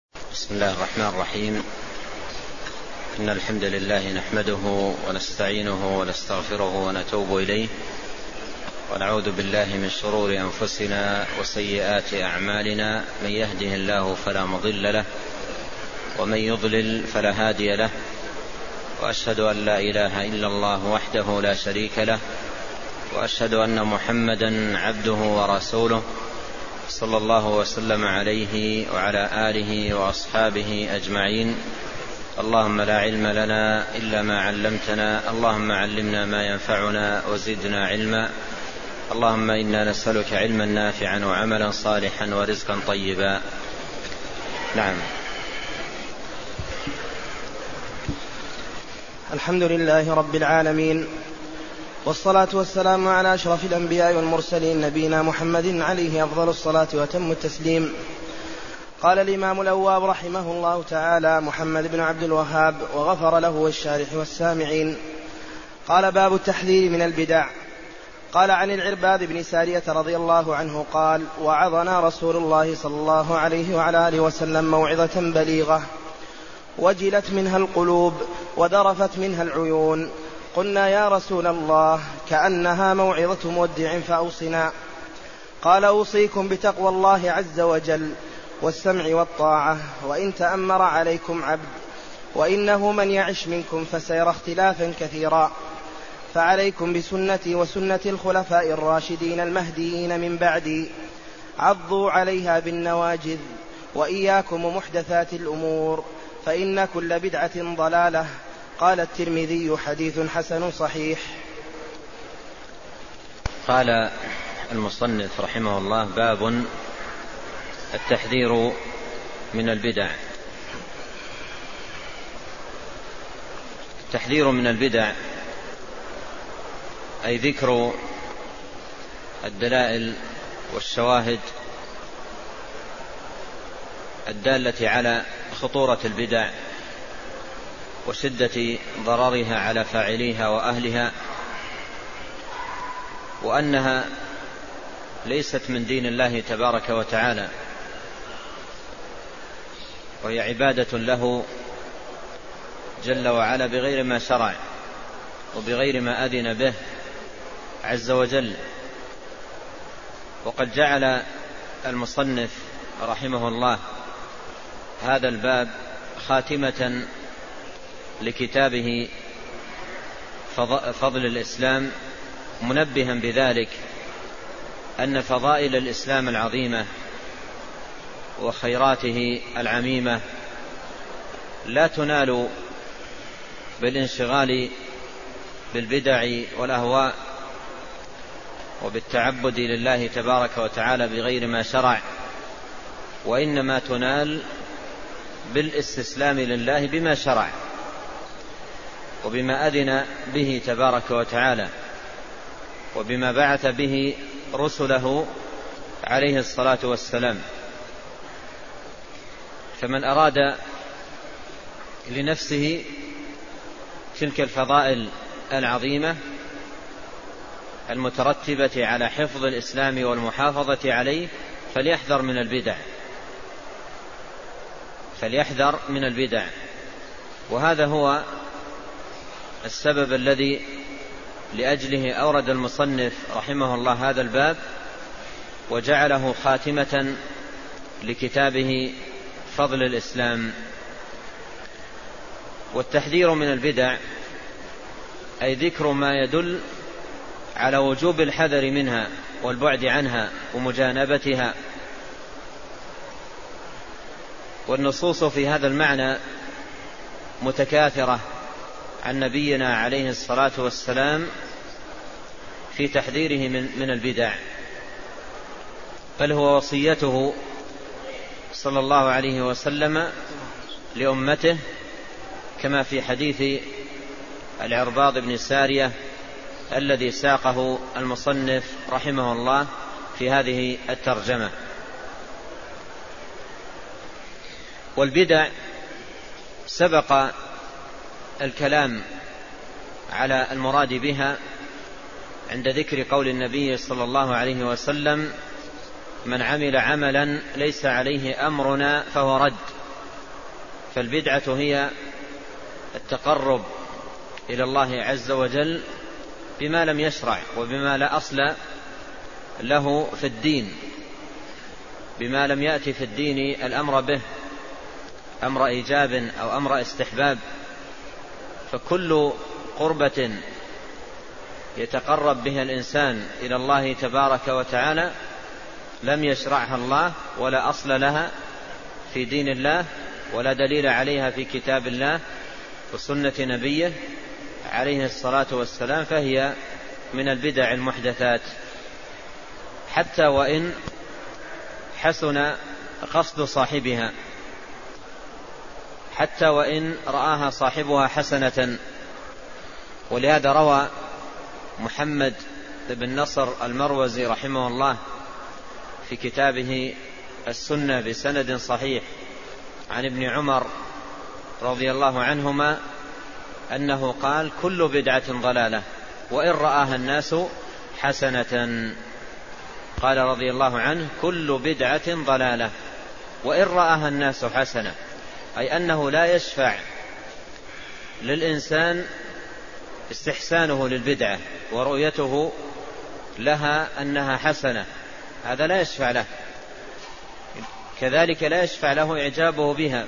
بسم الله الرحمن الرحيم. إن الحمد لله نحمده ونستعينه ونستغفره ونتوب إليه، ونعوذ بالله من شرور أنفسنا وسيئات أعمالنا. من يهده الله فلا مضل له، ومن يضلل فلا هادي له، وأشهد أن لا إله إلا الله وحده لا شريك له، وأشهد أن محمدا عبده ورسوله، صلى الله وسلم عليه وعلى آله وأصحابه أجمعين. اللهم لا علم لنا إلا ما علمتنا، اللهم علمنا ما ينفعنا وزدنا علما. اللهم إنا نسألك علما نافعا وعملا صالحا ورزقا طيبا. نعم. الحمد لله رب العالمين، والصلاة والسلام على أشرف الأنبياء والمرسلين، نبينا محمد عليه أفضل الصلاة وأتم التسليم. قال الإمام الأواب رحمه الله تعالى محمد بن عبد الوهاب، وغفر له والشارح والسامعين. قال: باب التحذير من البدع. قال عن العرباض بن سارية رضي الله عنه قال: وعظنا رسول الله صلى الله عليه وعلى آله وسلم موعظة بليغة، وجلت منها القلوب وذرفت منها العيون. قلنا: يا رسول الله، كأنها موعظة مودع فأوصنا. قال: أوصيكم بتقوى الله عز وجل والسمع والطاعة، وإن تأمر عليكم عبد، وإنه من يعش منكم فسيرى اختلافا كثيرا، فعليكم بسنتي وسنة الخلفاء الراشدين المهديين من بعدي، عضوا عليها بالنواجذ، وإياكم ومحدثات الأمور، فإن كل بدعة ضلالة. قال الترمذي: حديث حسن صحيح. قال المصنف رحمه الله: باب التحذير من البدع. التحذير من البدع أي ذكر الدلائل والشواهد الدالة على خطورة البدع وشدة ضررها على فاعليها وأهلها، وأنها ليست من دين الله تبارك وتعالى، وهي عبادة له جل وعلا بغير ما شرع وبغير ما أذن به عز وجل. وقد جعل المصنف رحمه الله هذا الباب خاتمة لكتابه فضل الإسلام، منبها بذلك أن فضائل الإسلام العظيمة وخيراته العميمة لا تنال بالانشغال بالبدع والأهواء وبالتعبد لله تبارك وتعالى بغير ما شرع، وإنما تنال بالاستسلام لله بما شرع وبما أذن به تبارك وتعالى وبما بعث به رسله عليه الصلاة والسلام. فمن أراد لنفسه تلك الفضائل العظيمة المترتبة على حفظ الإسلام والمحافظة عليه فليحذر من البدع. وهذا هو السبب الذي لأجله أورد المصنف رحمه الله هذا الباب وجعله خاتمة لكتابه فضل الإسلام. والتحذير من البدع أي ذكر ما يدل على وجوب الحذر منها والبعد عنها ومجانبتها. والنصوص في هذا المعنى متكاثرة عن نبينا عليه الصلاة والسلام في تحذيره من البدع، بل هو وصيته صلى الله عليه وسلم لأمته، كما في حديث العرباض بن سارية الذي ساقه المصنف رحمه الله في هذه الترجمة. والبدع سبق الكلام على المراد بها عند ذكر قول النبي صلى الله عليه وسلم: من عمل عملا ليس عليه أمرنا فهو رد. فالبدعة هي التقرب إلى الله عز وجل بما لم يشرع وبما لا أصل له في الدين، بما لم يأتي في الدين الأمر به أمر إيجاب أو أمر استحباب. فكل قربة يتقرب بها الإنسان إلى الله تبارك وتعالى لم يشرعها الله ولا أصل لها في دين الله ولا دليل عليها في كتاب الله وسنة نبيه عليه الصلاة والسلام، فهي من البدع المحدثات، حتى وإن حسن قصد صاحبها، حتى وإن رآها صاحبها حسنة. ولهذا روى محمد بن نصر المروزي رحمه الله في كتابه السنة بسند صحيح عن ابن عمر رضي الله عنهما أنه قال: كل بدعة ضلالة وإن رآها الناس حسنة. قال رضي الله عنه: كل بدعة ضلالة وإن رآها الناس حسنة، أي أنه لا يشفع للإنسان استحسانه للبدعة ورؤيته لها أنها حسنة، هذا لا يشفع له. كذلك لا يشفع له إعجابه بها.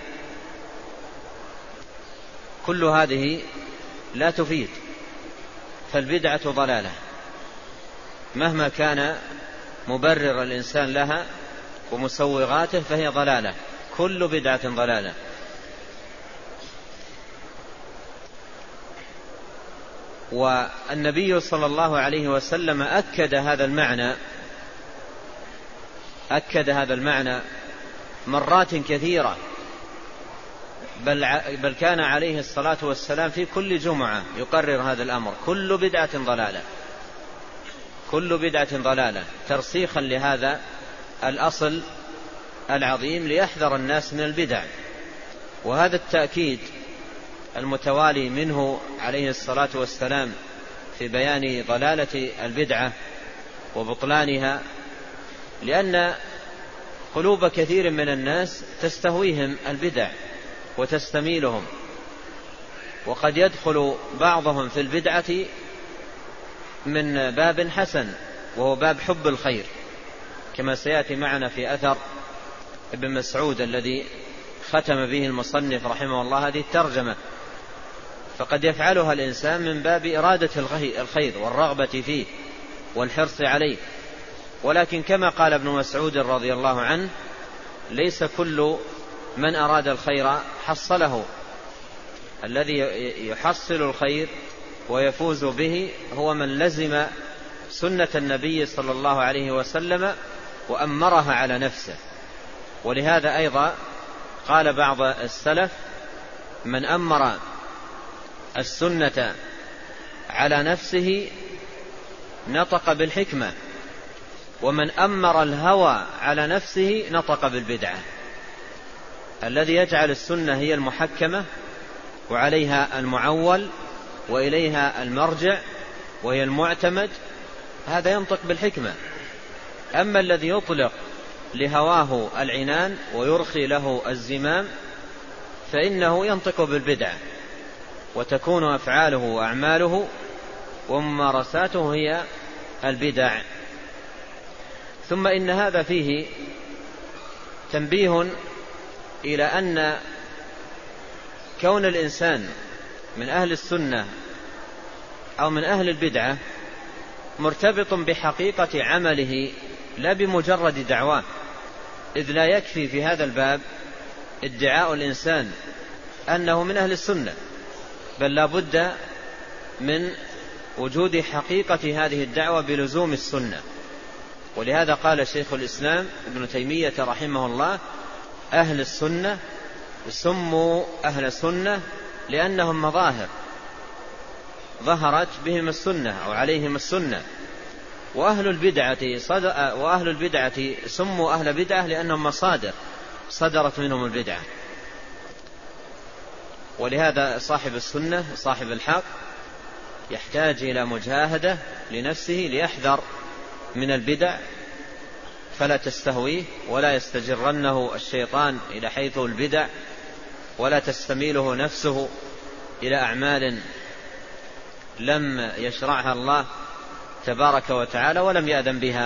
كل هذه لا تفيد، فالبدعة ضلالة مهما كان مبرر الإنسان لها ومسوغاته، فهي ضلالة، كل بدعة ضلالة. والنبي صلى الله عليه وسلم أكد هذا المعنى مرات كثيرة، بل كان عليه الصلاة والسلام في كل جمعة يقرر هذا الأمر: كل بدعة ضلالة، كل بدعة ضلالة، ترسيخا لهذا الأصل العظيم ليحذر الناس من البدع. وهذا التأكيد المتوالي منه عليه الصلاة والسلام في بيان ضلالة البدعة وبطلانها، لأن قلوب كثير من الناس تستهويهم البدع وتستميلهم، وقد يدخل بعضهم في البدعة من باب حسن وهو باب حب الخير، كما سيأتي معنا في أثر ابن مسعود الذي ختم به المصنف رحمه الله هذه الترجمة. فقد يفعلها الإنسان من باب إرادة الخير والرغبة فيه والحرص عليه، ولكن كما قال ابن مسعود رضي الله عنه: ليس كل من أراد الخير حصله، الذي يحصل الخير ويفوز به هو من لزم سنة النبي صلى الله عليه وسلم وأمرها على نفسه. ولهذا أيضا قال بعض السلف: من أمر السنة على نفسه نطق بالحكمة، ومن أمر الهوى على نفسه نطق بالبدعة. الذي يجعل السنة هي المحكمة وعليها المعول وإليها المرجع وهي المعتمد، هذا ينطق بالحكمة. أما الذي يطلق لهواه العنان ويرخي له الزمام فإنه ينطق بالبدعة، وتكون أفعاله وأعماله وممارساته هي البدع. ثم إن هذا فيه تنبيه إلى أن كون الإنسان من أهل السنة أو من أهل البدعة مرتبط بحقيقة عمله لا بمجرد دعواه، إذ لا يكفي في هذا الباب ادعاء الإنسان أنه من أهل السنة، بل لا بد من وجود حقيقة هذه الدعوة بلزوم السنة. ولهذا قال شيخ الإسلام ابن تيمية رحمه الله: أهل السنة سموا أهل سنة لأنهم مظاهر ظهرت بهم السنة أو عليهم السنة، وأهل البدعة سموا أهل بدعة لأنهم مصادر صدرت منهم البدعة. ولهذا صاحب السنة صاحب الحق يحتاج إلى مجاهدة لنفسه ليحذر من البدع فلا تستهويه ولا يستجرنه الشيطان إلى حيث البدع ولا تستميله نفسه إلى أعمال لم يشرعها الله تبارك وتعالى ولم يأذن بها.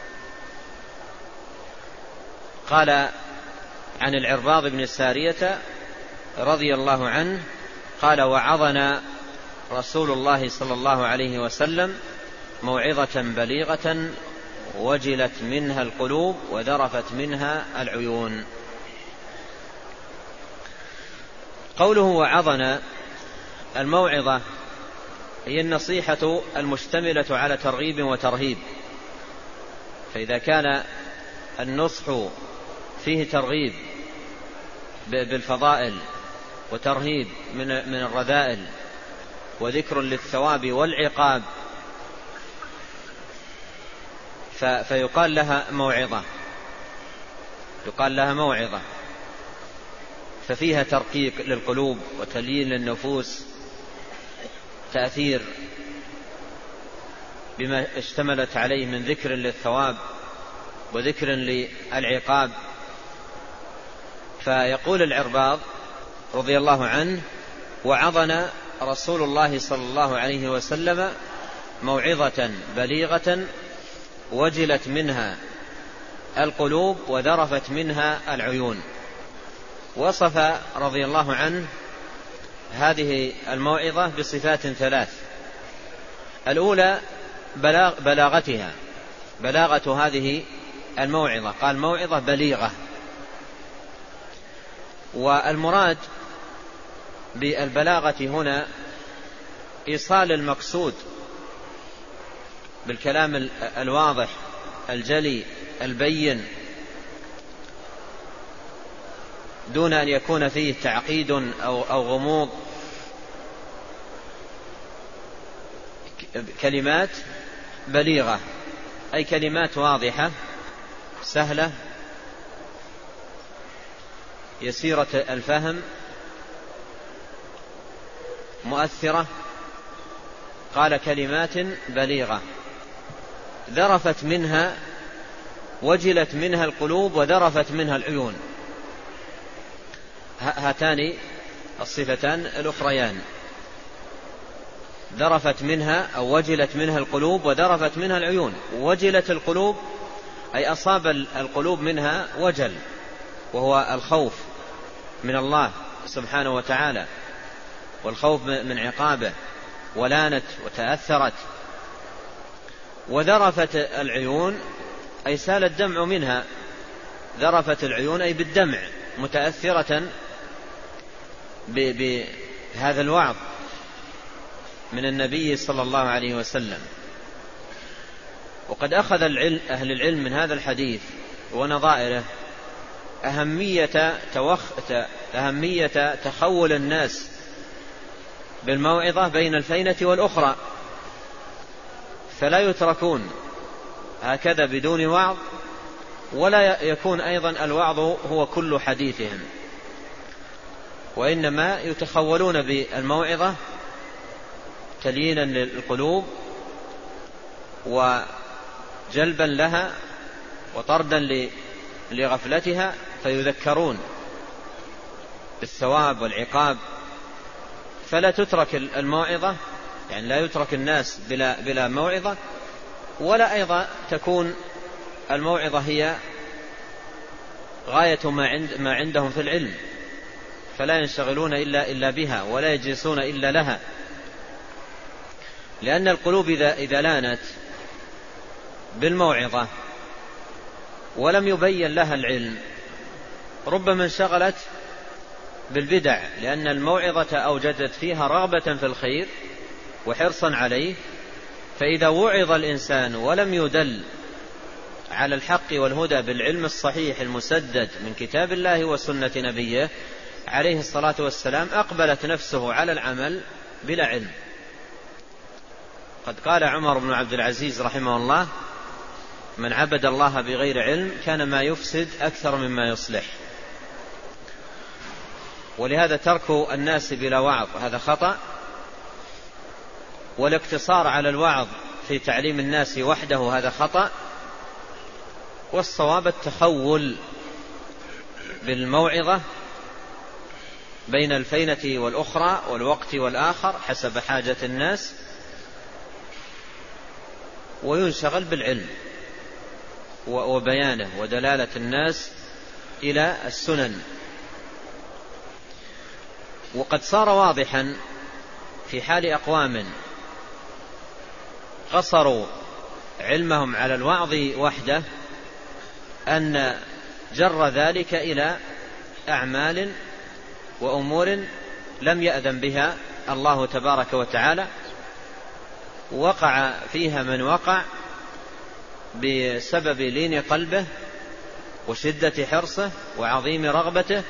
قال عن العرباض بن سارية رضي الله عنه قال: وعظنا رسول الله صلى الله عليه وسلم موعظة بليغة وجلت منها القلوب وذرفت منها العيون. قوله وعظنا، الموعظة هي النصيحة المشتملة على ترغيب وترهيب، فإذا كان النصح فيه ترغيب بالفضائل وترهيب من الرذائل وذكر للثواب والعقاب فيقال لها موعظة، يقال لها موعظة، ففيها ترقيق للقلوب وتليين للنفوس، تأثير بما اشتملت عليه من ذكر للثواب وذكر للعقاب. فيقول العرباض رضي الله عنه: وعظنا رسول الله صلى الله عليه وسلم موعظة بليغة وجلت منها القلوب وذرفت منها العيون. وصف رضي الله عنه هذه الموعظة بصفات ثلاث: الأولى بلاغتها، بلاغة هذه الموعظة، قال موعظة بليغة. والمراد بالبلاغة هنا إيصال المقصود بالكلام الواضح الجلي البين، دون أن يكون فيه تعقيد أو غموض. كلمات بليغة أي كلمات واضحة سهلة يسيرة الفهم مؤثرة. قال كلمات بليغة ذرفت منها وجلت منها القلوب وذرفت منها العيون. هاتان الصفتان الأخريان، ذرفت منها أو وجلت منها القلوب وذرفت منها العيون. وجلت القلوب أي أصاب القلوب منها وجل، وهو الخوف من الله سبحانه وتعالى والخوف من عقابه، ولانت وتأثرت. وذرفت العيون أي سال الدمع منها، ذرفت العيون أي بالدمع، متأثرة بهذا الوعظ من النبي صلى الله عليه وسلم. وقد أخذ أهل العلم من هذا الحديث ونظائره أهمية تخول الناس بالموعظة بين الفينة والأخرى، فلا يتركون هكذا بدون وعظ، ولا يكون أيضا الوعظ هو كل حديثهم، وإنما يتخولون بالموعظة تليينا للقلوب وجلبا لها وطردا لغفلتها، فيذكرون بالثواب والعقاب. فلا تترك الموعظة، يعني لا يترك الناس بلا موعظة، ولا أيضا تكون الموعظة هي غاية ما عندهم في العلم، فلا ينشغلون إلا بها ولا يجلسون إلا لها. لأن القلوب إذا لانت بالموعظة ولم يبين لها العلم ربما انشغلت بالبدع، لأن الموعظة أوجدت فيها رغبة في الخير وحرصا عليه. فإذا وعظ الإنسان ولم يدل على الحق والهدى بالعلم الصحيح المسدد من كتاب الله وسنة نبيه عليه الصلاة والسلام، أقبلت نفسه على العمل بلا علم. قد قال عمر بن عبد العزيز رحمه الله: من عبد الله بغير علم كان ما يفسد أكثر مما يصلح. ولهذا ترك الناس بلا وعظ هذا خطأ، والاقتصار على الوعظ في تعليم الناس وحده هذا خطأ، والصواب التخول بالموعظة بين الفينة والأخرى والوقت والآخر حسب حاجة الناس، وينشغل بالعلم وبيانه ودلالة الناس إلى السنن. وقد صار واضحا في حال أقوام قصروا علمهم على الوعظ وحده أن جر ذلك إلى أعمال وأمور لم يأذن بها الله تبارك وتعالى، وقع فيها من وقع بسبب لين قلبه وشدة حرصه وعظيم رغبته،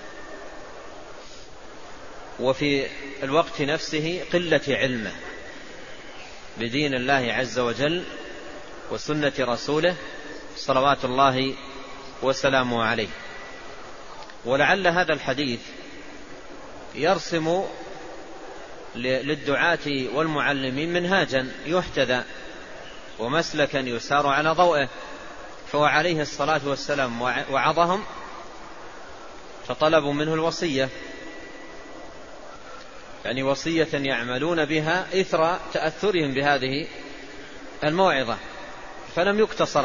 وفي الوقت نفسه قلة علمه بدين الله عز وجل وسنة رسوله صلوات الله وسلامه عليه. ولعل هذا الحديث يرسم للدعاة والمعلمين منهاجا يحتذى ومسلكا يسار على ضوئه، فهو عليه الصلاة والسلام وعظهم فطلبوا منه الوصية، يعني وصية يعملون بها إثر تأثرهم بهذه الموعظة، فلم يقتصر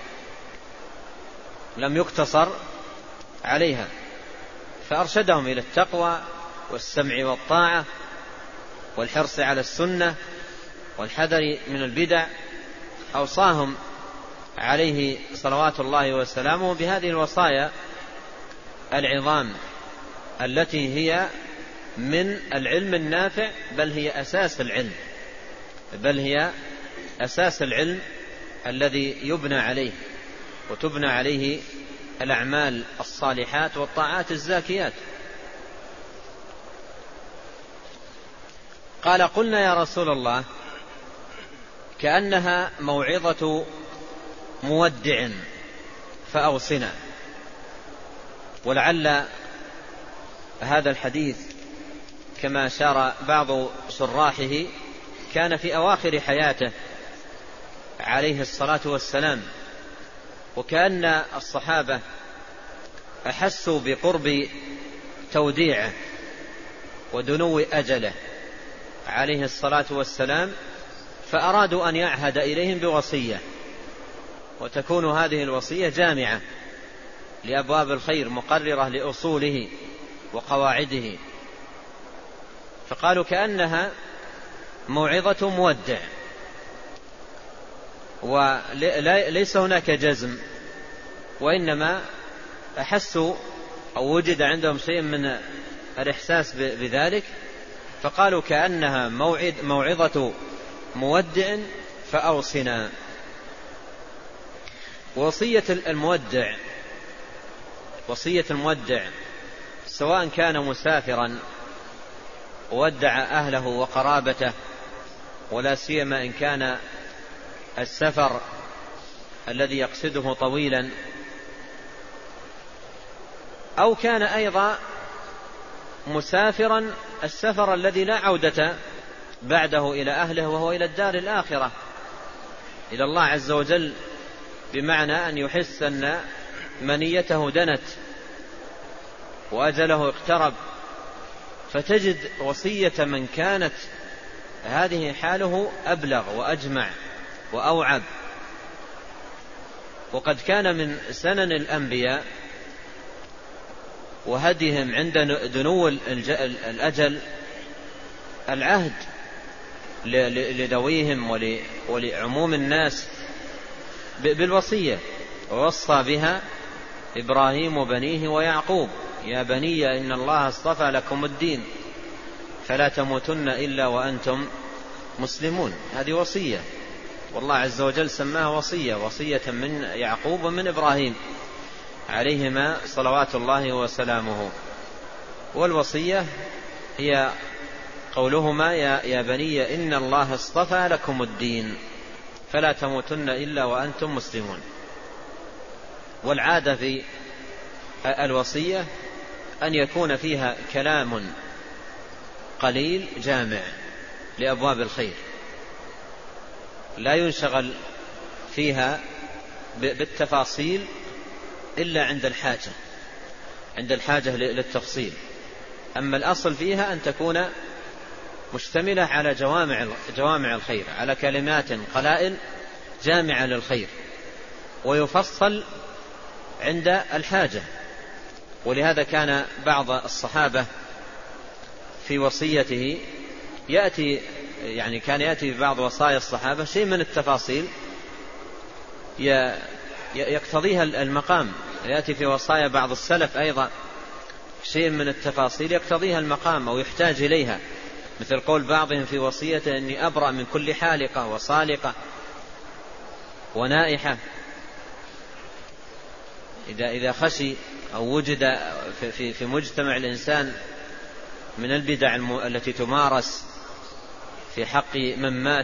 عليها، فأرشدهم إلى التقوى والسمع والطاعة والحرص على السنة والحذر من البدع. أوصاهم عليه صلوات الله وسلامه بهذه الوصايا العظام التي هي من العلم النافع، بل هي أساس العلم الذي يبنى عليه وتبنى عليه الأعمال الصالحات والطاعات الزاكيات. قال: قلنا يا رسول الله كأنها موعظة مودع فأوصنا. ولعل هذا الحديث كما أشار بعض شراحه كان في أواخر حياته عليه الصلاة والسلام، وكأن الصحابة أحسوا بقرب توديعه ودنو أجله عليه الصلاة والسلام، فأرادوا أن يعهد إليهم بوصية، وتكون هذه الوصية جامعة لأبواب الخير مقررة لأصوله وقواعده، فقالوا كأنها موعظة مودع، وليس هناك جزم، وإنما أحسوا أو وجد عندهم شيء من الإحساس بذلك، فقالوا كأنها موعظة مودع فأوصنا. وصية المودع سواء كان مسافرا ودع أهله وقرابته، ولا سيما إن كان السفر الذي يقصده طويلا، أو كان أيضا مسافرا السفر الذي لا عودة بعده إلى أهله، وهو إلى الدار الآخرة إلى الله عز وجل، بمعنى أن يحس أن منيته دنت وأجله اقترب، فتجد وصية من كانت هذه حاله أبلغ وأجمع وأوعب. وقد كان من سنن الأنبياء وهديهم عند دنو الأجل العهد لذويهم ولعموم الناس بالوصية، ووصى بها إبراهيم وبنيه ويعقوب: يا بني إن الله اصطفى لكم الدين فلا تموتن إلا وأنتم مسلمون. هذه وصية، والله عز وجل سماها وصية من يعقوب ومن إبراهيم عليهما صلوات الله وسلامه. والوصية هي قولهما: يا بني إن الله اصطفى لكم الدين فلا تموتن إلا وأنتم مسلمون. والعادة في الوصية أن يكون فيها كلام قليل جامع لأبواب الخير، لا ينشغل فيها بالتفاصيل إلا عند الحاجة للتفصيل. أما الأصل فيها أن تكون مشتملة على جوامع الخير، على كلمات قلائل جامعة للخير، ويفصل عند الحاجة. ولهذا كان بعض الصحابة في وصيته كان يأتي في بعض وصايا الصحابة شيء من التفاصيل يقتضيها المقام. يأتي في وصايا بعض السلف أيضا شيء من التفاصيل يقتضيها المقام أو يحتاج إليها، مثل قول بعضهم في وصيته إني أبرأ من كل حالقة وصالقة ونائحة. إذا خشي أو وجد في مجتمع الإنسان من البدع التي تمارس في حق من مات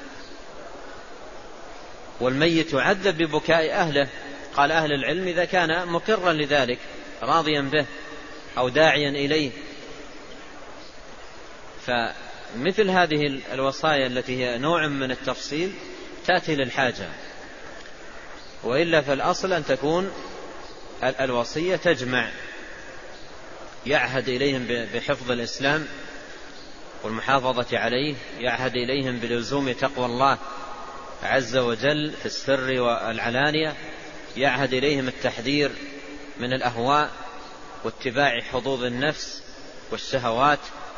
والميت يعذب ببكاء أهله، قال أهل العلم إذا كان مقرا لذلك راضيا به أو داعيا إليه، فمثل هذه الوصايا التي هي نوع من التفصيل تأتي للحاجة. وإلا فالأصل أن تكون الوصية تجمع، يعهد إليهم بحفظ الإسلام والمحافظة عليه، يعهد إليهم بلزوم تقوى الله عز وجل في السر والعلانية، يعهد إليهم التحذير من الأهواء واتباع حظوظ النفس والشهوات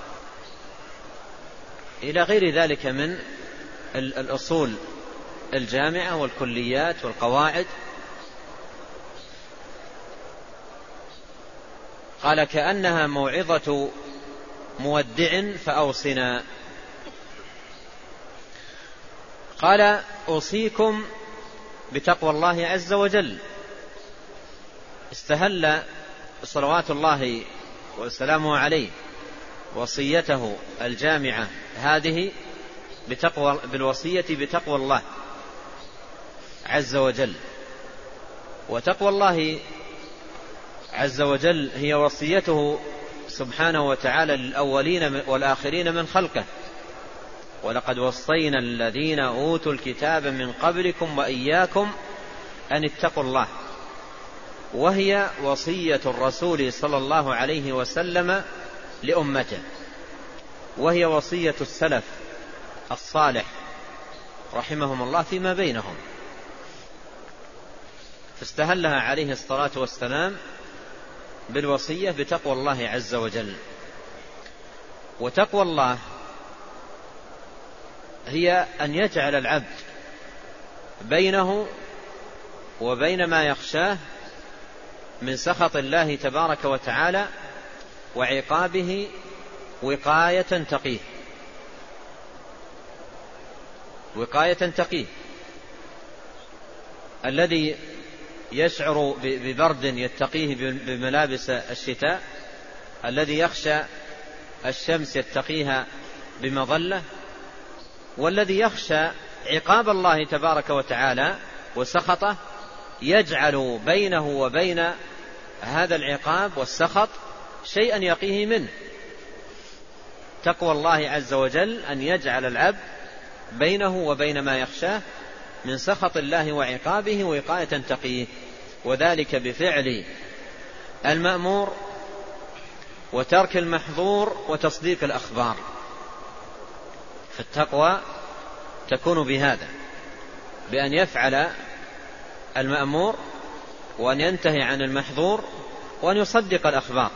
إلى غير ذلك من الأصول الجامعة والكليات والقواعد. قال كأنها موعظة مودع فأوصنا. قال أوصيكم بتقوى الله عز وجل. استهل صلوات الله وسلامه عليه وصيته الجامعة هذه بالوصية بتقوى الله عز وجل. وتقوى الله عز وجل هي وصيته سبحانه وتعالى للأولين والآخرين من خلقه: ولقد وصينا الذين أوتوا الكتاب من قبلكم وإياكم أن اتقوا الله. وهي وصية الرسول صلى الله عليه وسلم لأمته، وهي وصية السلف الصالح رحمهم الله فيما بينهم، فاستهلها عليه الصلاة والسلام بالوصية بتقوى الله عز وجل. وتقوى الله هي أن يجعل العبد بينه وبين ما يخشاه من سخط الله تبارك وتعالى وعقابه وقاية تقيه. الذي يشعر ببرد يتقيه بملابس الشتاء، الذي يخشى الشمس يتقيها بمظلة، والذي يخشى عقاب الله تبارك وتعالى وسخطه يجعل بينه وبين هذا العقاب والسخط شيئا يقيه منه. تقوى الله عز وجل أن يجعل العبد بينه وبين ما يخشاه من سخط الله وعقابه وقاية تقيه، وذلك بفعل المأمور وترك المحظور وتصديق الأخبار. فالتقوى تكون بهذا، بأن يفعل المأمور وأن ينتهي عن المحظور وأن يصدق الأخبار.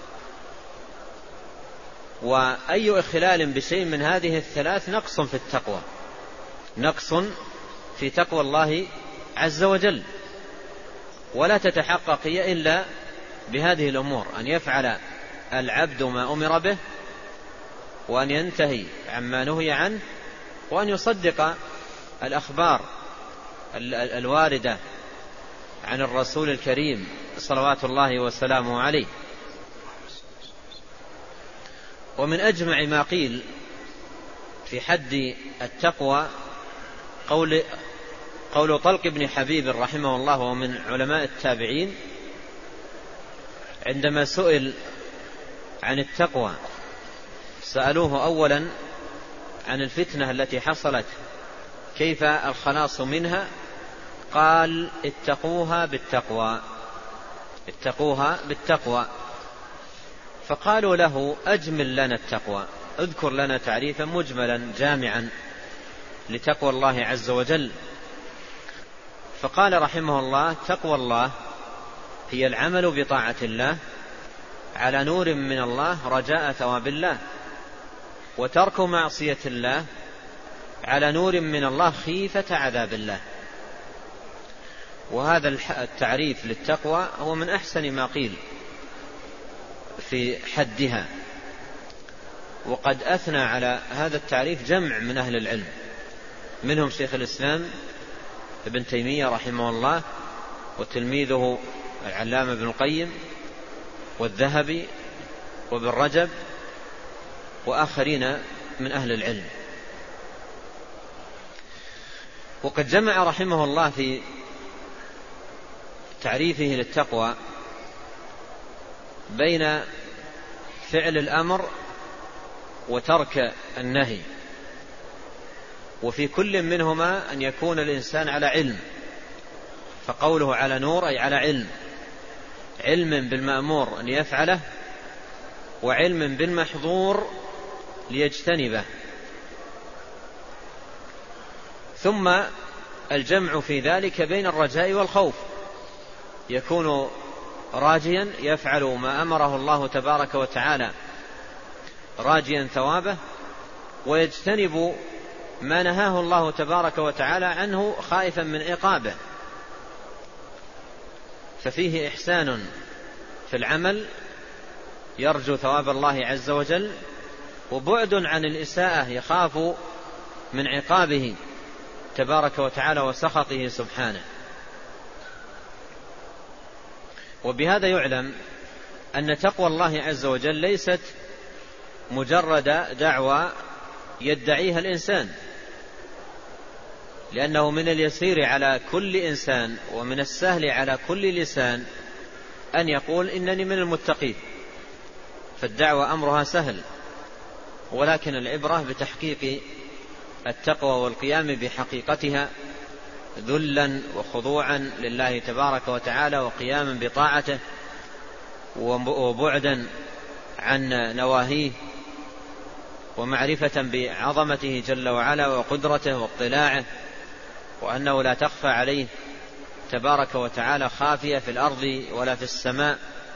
وأي إخلال بشيء من هذه الثلاث نقص في التقوى، نقص في تقوى الله عز وجل، ولا تتحقق هي إلا بهذه الأمور: أن يفعل العبد ما أمر به، وأن ينتهي عما نهي عنه، وأن يصدق الأخبار الواردة عن الرسول الكريم صلوات الله وسلامه عليه. ومن أجمع ما قيل في حد التقوى قول طلق بن حبيب رحمه الله ومن علماء التابعين عندما سئل عن التقوى، سألوه أولا عن الفتنة التي حصلت كيف الخلاص منها، قال: اتقوها بالتقوى. فقالوا له أجمل لنا التقوى، اذكر لنا تعريفا مجملا جامعا لتقوى الله عز وجل. فقال رحمه الله: تقوى الله هي العمل بطاعة الله على نور من الله رجاء ثواب الله، وترك معصية الله على نور من الله خيفة عذاب الله. وهذا التعريف للتقوى هو من أحسن ما قيل في حدها، وقد أثنى على هذا التعريف جمع من أهل العلم، منهم شيخ الإسلام ابن تيمية رحمه الله، وتلميذه العلامة ابن القيم، والذهبي، وابن رجب، وآخرين من أهل العلم. وقد جمع رحمه الله في تعريفه للتقوى بين فعل الأمر وترك النهي، وفي كل منهما أن يكون الإنسان على علم. فقوله على نور أي على علم، علم بالمأمور أن يفعله، وعلم بالمحظور ليجتنبه. ثم الجمع في ذلك بين الرجاء والخوف، يكون راجيا يفعل ما أمره الله تبارك وتعالى راجيا ثوابه، ويجتنب ما نهاه الله تبارك وتعالى عنه خائفا من عقابه. ففيه إحسان في العمل يرجو ثواب الله عز وجل، وبعد عن الإساءة يخاف من عقابه تبارك وتعالى وسخطه سبحانه. وبهذا يعلم أن تقوى الله عز وجل ليست مجرد دعوى يدعيها الإنسان، لأنه من اليسير على كل إنسان ومن السهل على كل لسان أن يقول إنني من المتقين، فالدعوة أمرها سهل، ولكن العبرة بتحقيق التقوى والقيام بحقيقتها ذلا وخضوعا لله تبارك وتعالى، وقياما بطاعته، وبعدا عن نواهيه، ومعرفة بعظمته جل وعلا وقدرته واطلاعه، وأنه لا تخفى عليه تبارك وتعالى خافية في الأرض ولا في السماء،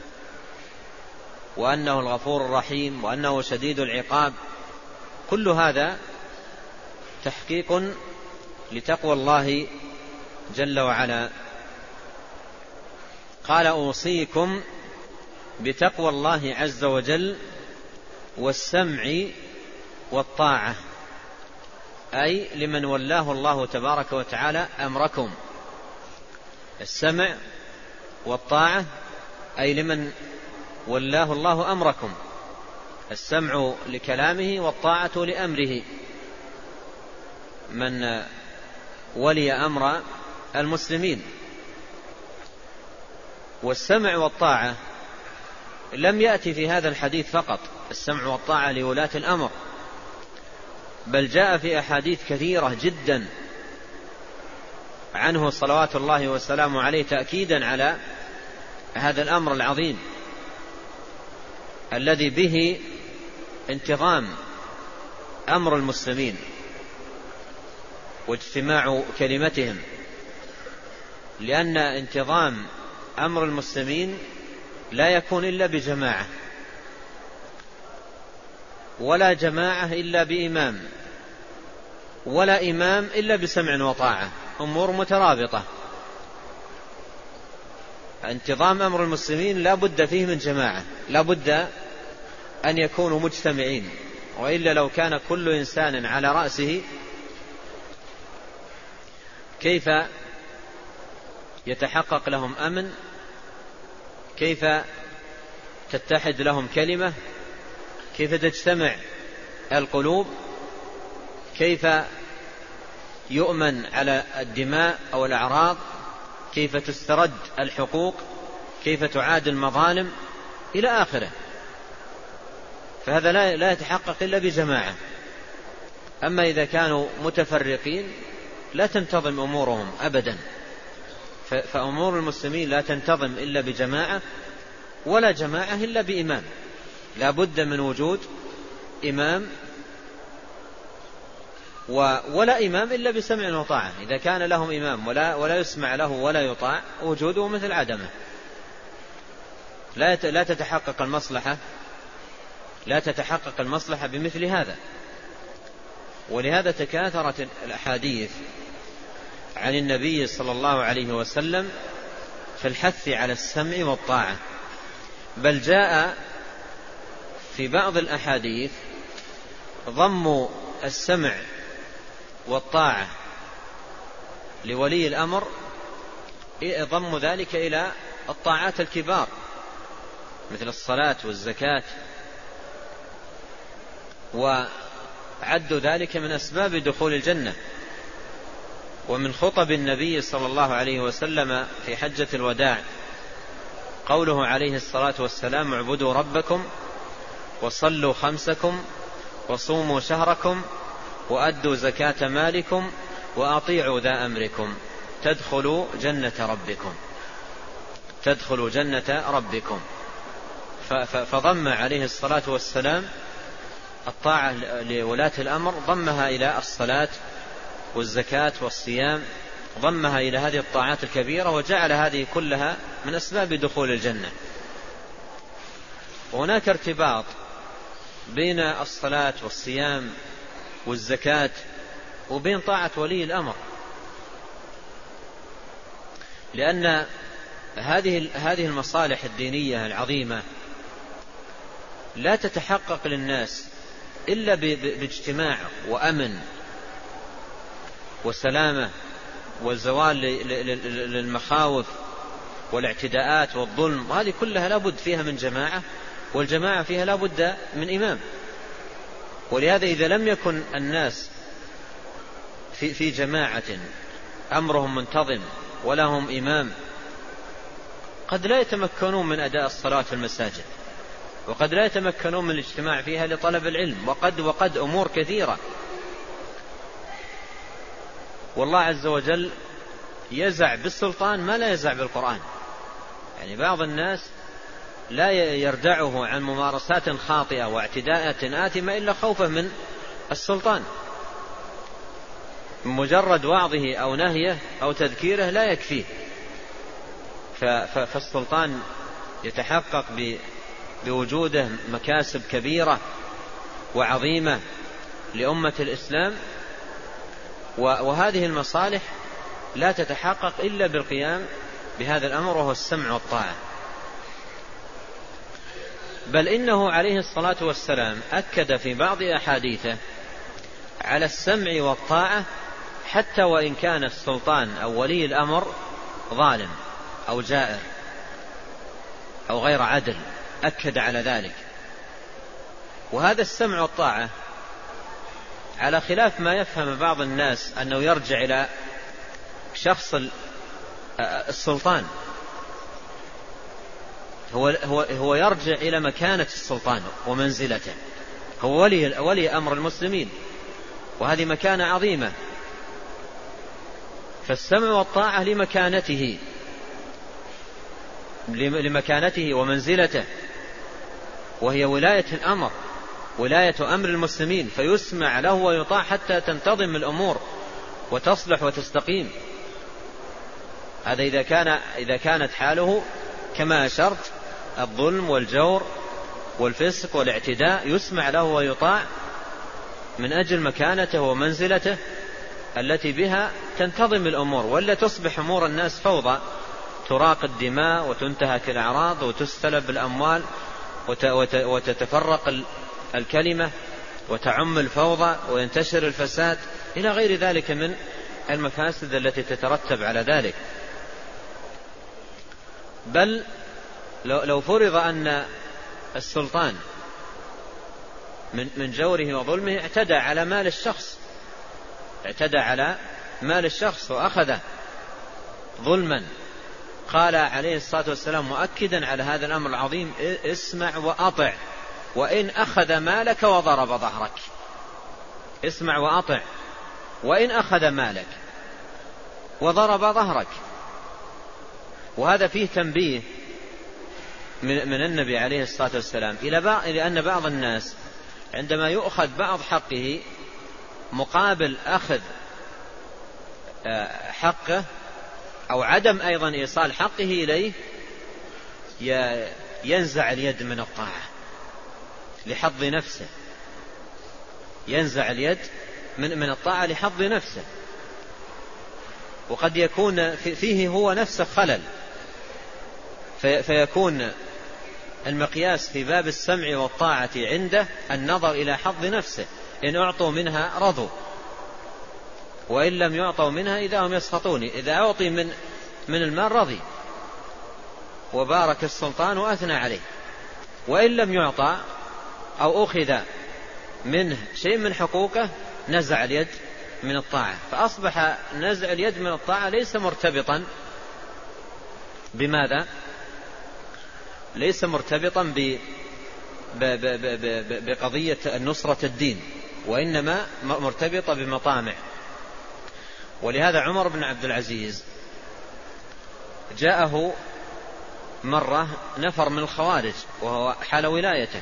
وأنه الغفور الرحيم، وأنه شديد العقاب. كل هذا تحقيق لتقوى الله جل وعلا. قال: أوصيكم بتقوى الله عز وجل والسمع والطاعة، أي لمن ولاه الله تبارك وتعالى أمركم. السمع والطاعة أي لمن ولاه الله أمركم، السمع لكلامه والطاعة لأمره، من ولي أمر المسلمين. والسمع والطاعة لم يأتي في هذا الحديث فقط السمع والطاعة لولاة الأمر، بل جاء في أحاديث كثيرة جدا عنه صلوات الله وسلامه عليه تأكيدا على هذا الأمر العظيم الذي به انتظام أمر المسلمين واجتماع كلمتهم، لأن انتظام أمر المسلمين لا يكون إلا بجماعة، ولا جماعة إلا بإمام، ولا إمام إلا بسمع وطاعة، أمور مترابطة. انتظام أمر المسلمين لا بد فيه من جماعة، لا بد أن يكونوا مجتمعين، وإلا لو كان كل إنسان على رأسه كيف يتحقق لهم أمن؟ كيف تتحد لهم كلمة؟ كيف تجتمع القلوب؟ كيف يؤمن على الدماء أو الأعراض؟ كيف تسترد الحقوق؟ كيف تعاد المظالم؟ إلى آخره. فهذا لا يتحقق إلا بجماعة. أما إذا كانوا متفرقين لا تنتظم أمورهم أبدا، فأمور المسلمين لا تنتظم إلا بجماعة، ولا جماعة إلا بإمام. لا بد من وجود إمام، ولا إمام إلا بسمع وطاعة. إذا كان لهم إمام ولا يسمع له ولا يطاع وجوده مثل عدمه. لا تتحقق المصلحة بمثل هذا. ولهذا تكاثرت الأحاديث عن النبي صلى الله عليه وسلم في الحث على السمع والطاعة، بل جاء في بعض الأحاديث ضم السمع والطاعة لولي الأمر، ضم ذلك إلى الطاعات الكبار مثل الصلاة والزكاة، وعدوا ذلك من أسباب دخول الجنة. ومن خطب النبي صلى الله عليه وسلم في حجة الوداع قوله عليه الصلاة والسلام: اعبدوا ربكم وصلوا خمسكم وصوموا شهركم وأدوا زكاة مالكم وأطيعوا ذا أمركم تدخلوا جنة ربكم. فضم عليه الصلاة والسلام الطاعة لولاة الأمر، ضمها إلى الصلاة والزكاة والصيام، ضمها إلى هذه الطاعات الكبيرة، وجعل هذه كلها من أسباب دخول الجنة. وهناك ارتباط بين الصلاة والصيام والزكاة وبين طاعة ولي الأمر، لأن هذه المصالح الدينية العظيمة لا تتحقق للناس إلا باجتماع وأمن وسلامة والزوال للمخاوف والاعتداءات والظلم، وهذه كلها لا بد فيها من جماعة، والجماعة فيها لا بد من إمام. ولهذا إذا لم يكن الناس في جماعة أمرهم منتظم ولهم إمام، قد لا يتمكنون من أداء الصلاة في المساجد، وقد لا يتمكنون من الاجتماع فيها لطلب العلم، وقد أمور كثيرة. والله عز وجل يزع بالسلطان ما لا يزع بالقرآن. يعني بعض الناس لا يردعه عن ممارسات خاطئة واعتداءات آثمة إلا خوفه من السلطان. مجرد وعظه أو نهيه أو تذكيره لا يكفيه. فالسلطان يتحقق بوجوده مكاسب كبيرة وعظيمة لأمة الإسلام، وهذه المصالح لا تتحقق إلا بالقيام بهذا الأمر، وهو السمع والطاعة. بل إنه عليه الصلاة والسلام أكد في بعض أحاديثه على السمع والطاعة حتى وإن كان السلطان أو ولي الأمر ظالم أو جائر أو غير عدل، أكد على ذلك. وهذا السمع والطاعة على خلاف ما يفهم بعض الناس أنه يرجع إلى شخص السلطان، هو يرجع إلى مكانة السلطان ومنزلته. هو ولي أمر المسلمين، وهذه مكانة عظيمة. فالسمع والطاعة لمكانته ومنزلته، وهي ولاية الأمر، ولاية أمر المسلمين، فيسمع له ويطاع حتى تنتظم الأمور وتصلح وتستقيم. هذا إذا كانت حاله كما أشرت الظلم والجور والفسق والاعتداء، يسمع له ويطاع من أجل مكانته ومنزلته التي بها تنتظم الأمور، ولا تصبح أمور الناس فوضى، تراق الدماء وتنتهك الأعراض وتستلب الأموال وتتفرق الكلمة وتعم الفوضى وينتشر الفساد إلى غير ذلك من المفاسد التي تترتب على ذلك. بل لو فرض أن السلطان من جوره وظلمه اعتدى على مال الشخص وأخذه ظلما، قال عليه الصلاة والسلام مؤكدا على هذا الأمر العظيم: اسمع وأطع وإن أخذ مالك وضرب ظهرك. اسمع وأطع وإن أخذ مالك وضرب ظهرك. وهذا فيه تنبيه من النبي عليه الصلاة والسلام إلى أن بعض الناس عندما يؤخذ بعض حقه مقابل أخذ حقه أو عدم أيضا إيصال حقه إليه ينزع اليد من الطاعة لحظ نفسه، ينزع اليد من الطاعة لحظ نفسه، وقد يكون فيه هو نفسه خلل، فيكون المقياس في باب السمع والطاعة عنده النظر إلى حظ نفسه، إن أعطوا منها رضوا وإن لم يعطوا منها إذا هم يسخطون. إذا أعطي من المال رضي وبارك السلطان وأثنى عليه، وإن لم يعطى أو أخذ منه شيء من حقوقه نزع اليد من الطاعة. فأصبح نزع اليد من الطاعة ليس مرتبطا بماذا؟ ليس مرتبطا بقضية النصرة الدين، وإنما مرتبطة بمطامع. ولهذا عمر بن عبد العزيز جاءه مرة نفر من الخوارج وهو حال ولايته،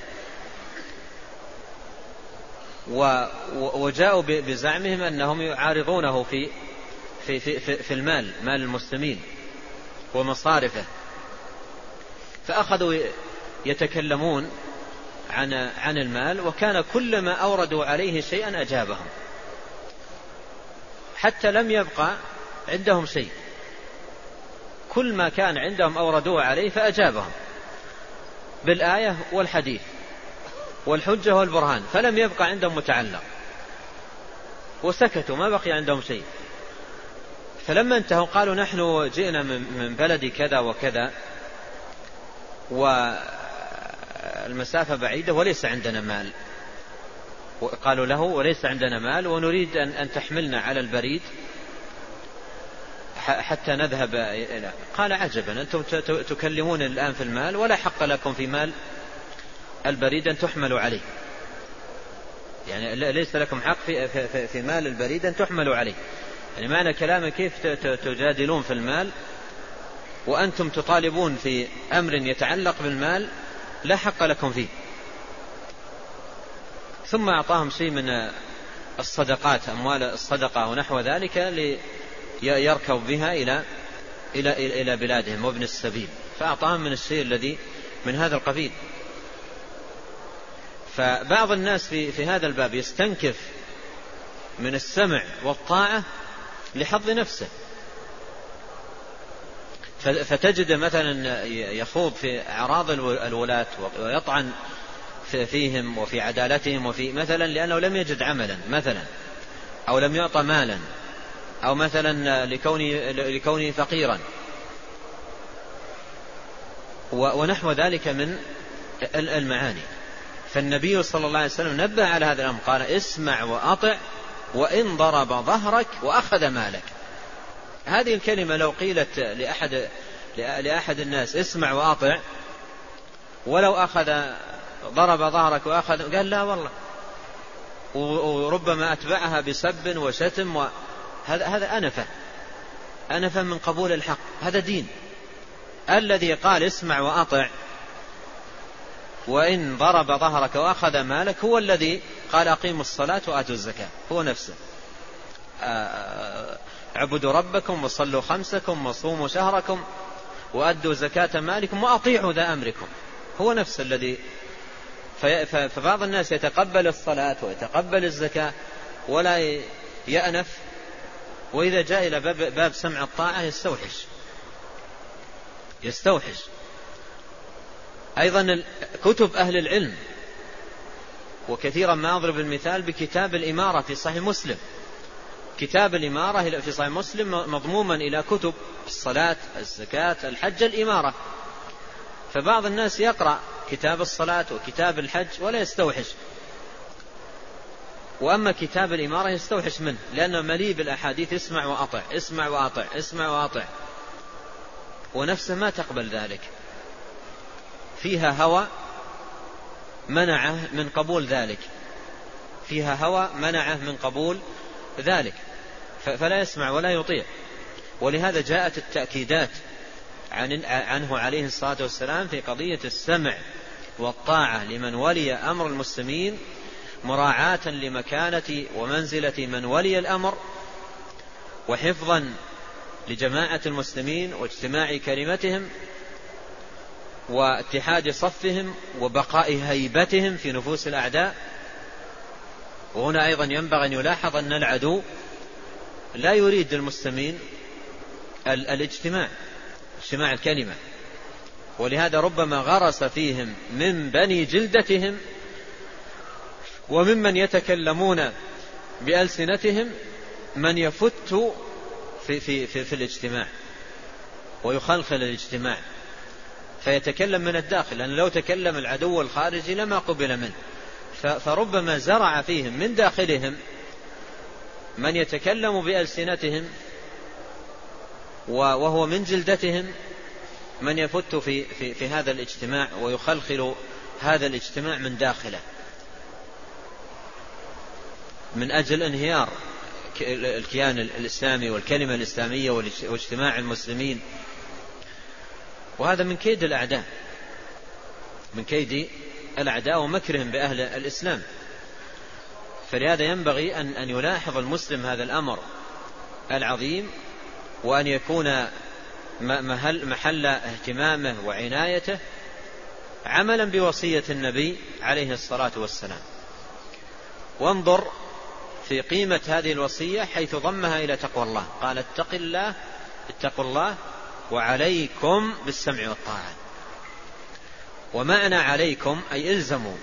وجاءوا بزعمهم أنهم يعارضونه في المال، مال المسلمين ومصارفه، فأخذوا يتكلمون عن المال، وكان كلما أوردوا عليه شيئا أجابهم حتى لم يبقى عندهم شيء، كل ما كان عندهم أوردوه عليه فأجابهم بالآية والحديث والحجة والبرهان، فلم يبقى عندهم متعلق وسكتوا، ما بقي عندهم شيء. فلما انتهوا قالوا نحن جئنا من بلد كذا وكذا والمسافة بعيدة وليس عندنا مال. قالوا له وليس عندنا مال ونريد أن تحملنا على البريد حتى نذهب إلى. قال عجبا، أنتم تكلمون الآن في المال ولا حق لكم في مال البريد أن تحملوا عليه، يعني ليس لكم حق في مال البريد أن تحملوا عليه. يعني معنى كلامه كيف تجادلون في المال وأنتم تطالبون في أمر يتعلق بالمال لا حق لكم فيه. ثم أعطاهم شيء من الصدقات، أموال الصدقة ونحو ذلك ليركب بها إلى بلادهم وابن السبيل، فأعطاهم من الشيء الذي من هذا القبيل. فبعض الناس في هذا الباب يستنكف من السمع والطاعة لحظ نفسه، فتجد مثلا يخوض في أعراض الولاة ويطعن فيهم وفي عدالتهم، وفي مثلا لأنه لم يجد عملا مثلا، أو لم يعطى مالا، أو مثلا لكونه فقيرا ونحو ذلك من المعاني. فالنبي صلى الله عليه وسلم نبه على هذا الأمر، قال اسمع وأطع وإن ضرب ظهرك وأخذ مالك. هذه الكلمة لو قيلت لأحد الناس اسمع وأطع ولو ضرب ظهرك وأخذ، قال لا والله، وربما أتبعها بسب وشتم، هذا أنفة من قبول الحق. هذا دين. الذي قال اسمع وأطع وإن ضرب ظهرك وأخذ مالك هو الذي قال أقيموا الصلاة وآتوا الزكاة، هو نفسه. اعبدوا ربكم وصلوا خمسكم وصوموا شهركم وأدوا زكاة مالكم وأطيعوا ذا أمركم، هو نفس الذي. فبعض الناس يتقبل الصلاة ويتقبل الزكاة ولا يأنف، وإذا جاء إلى باب سمع الطاعة يستوحش. أيضا كتب أهل العلم، وكثيرا ما أضرب المثال بكتاب الإمارة في صحيح مسلم. كتاب الإمارة في صحيح مسلم مضموما إلى كتب الصلاة، الزكاة، الحج، الإمارة. فبعض الناس يقرأ كتاب الصلاة وكتاب الحج ولا يستوحش، وأما كتاب الإمارة يستوحش منه، لأنه مليء بالأحاديث اسمع وأطع اسمع وأطع اسمع وأطع، ونفسه ما تقبل ذلك، فيها هوى منعه من قبول ذلك، فيها هوى منعه من قبول ذلك، فلا يسمع ولا يطيع. ولهذا جاءت التأكيدات عنه عليه الصلاة والسلام في قضية السمع والطاعة لمن ولي أمر المسلمين، مراعاة لمكانة ومنزلة من ولي الأمر، وحفظا لجماعة المسلمين واجتماع كلمتهم واتحاد صفهم وبقاء هيبتهم في نفوس الأعداء. وهنا أيضا ينبغي أن يلاحظ أن العدو لا يريد للمسلمين اجتماع الكلمة، ولهذا ربما غرس فيهم من بني جلدتهم وممن يتكلمون بألسنتهم من يفت في الاجتماع ويخلخل الاجتماع، فيتكلم من الداخل، لأن لو تكلم العدو الخارجي لما قبل منه. فربما زرع فيهم من داخلهم من يتكلم بألسنتهم وهو من جلدتهم من يفت في هذا الاجتماع ويخلخل هذا الاجتماع من داخله من أجل انهيار الكيان الإسلامي والكلمة الإسلامية واجتماع المسلمين. وهذا من كيد الأعداء، من كيد الأعداء ومكرهم بأهل الإسلام. فلهذا ينبغي أن يلاحظ المسلم هذا الأمر العظيم، وأن يكون محل اهتمامه وعنايته عملا بوصية النبي عليه الصلاة والسلام. وانظر في قيمة هذه الوصية حيث ضمها إلى تقوى الله، قال اتقوا الله وعليكم بالسمع والطاعة. ومعنى عليكم أي إلزموا،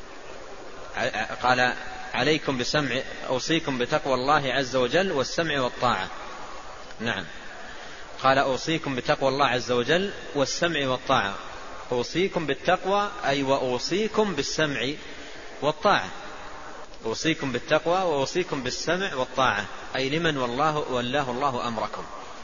قال عليكم بسمع، أوصيكم بتقوى الله عز وجل والسمع والطاعة. نعم، قال أوصيكم بتقوى الله عز وجل والسمع والطاعة. أوصيكم بالتقوى أي وأوصيكم بالسمع والطاعة، أوصيكم بالتقوى وأوصيكم بالسمع والطاعة أي لمن ولاه الله أمركم.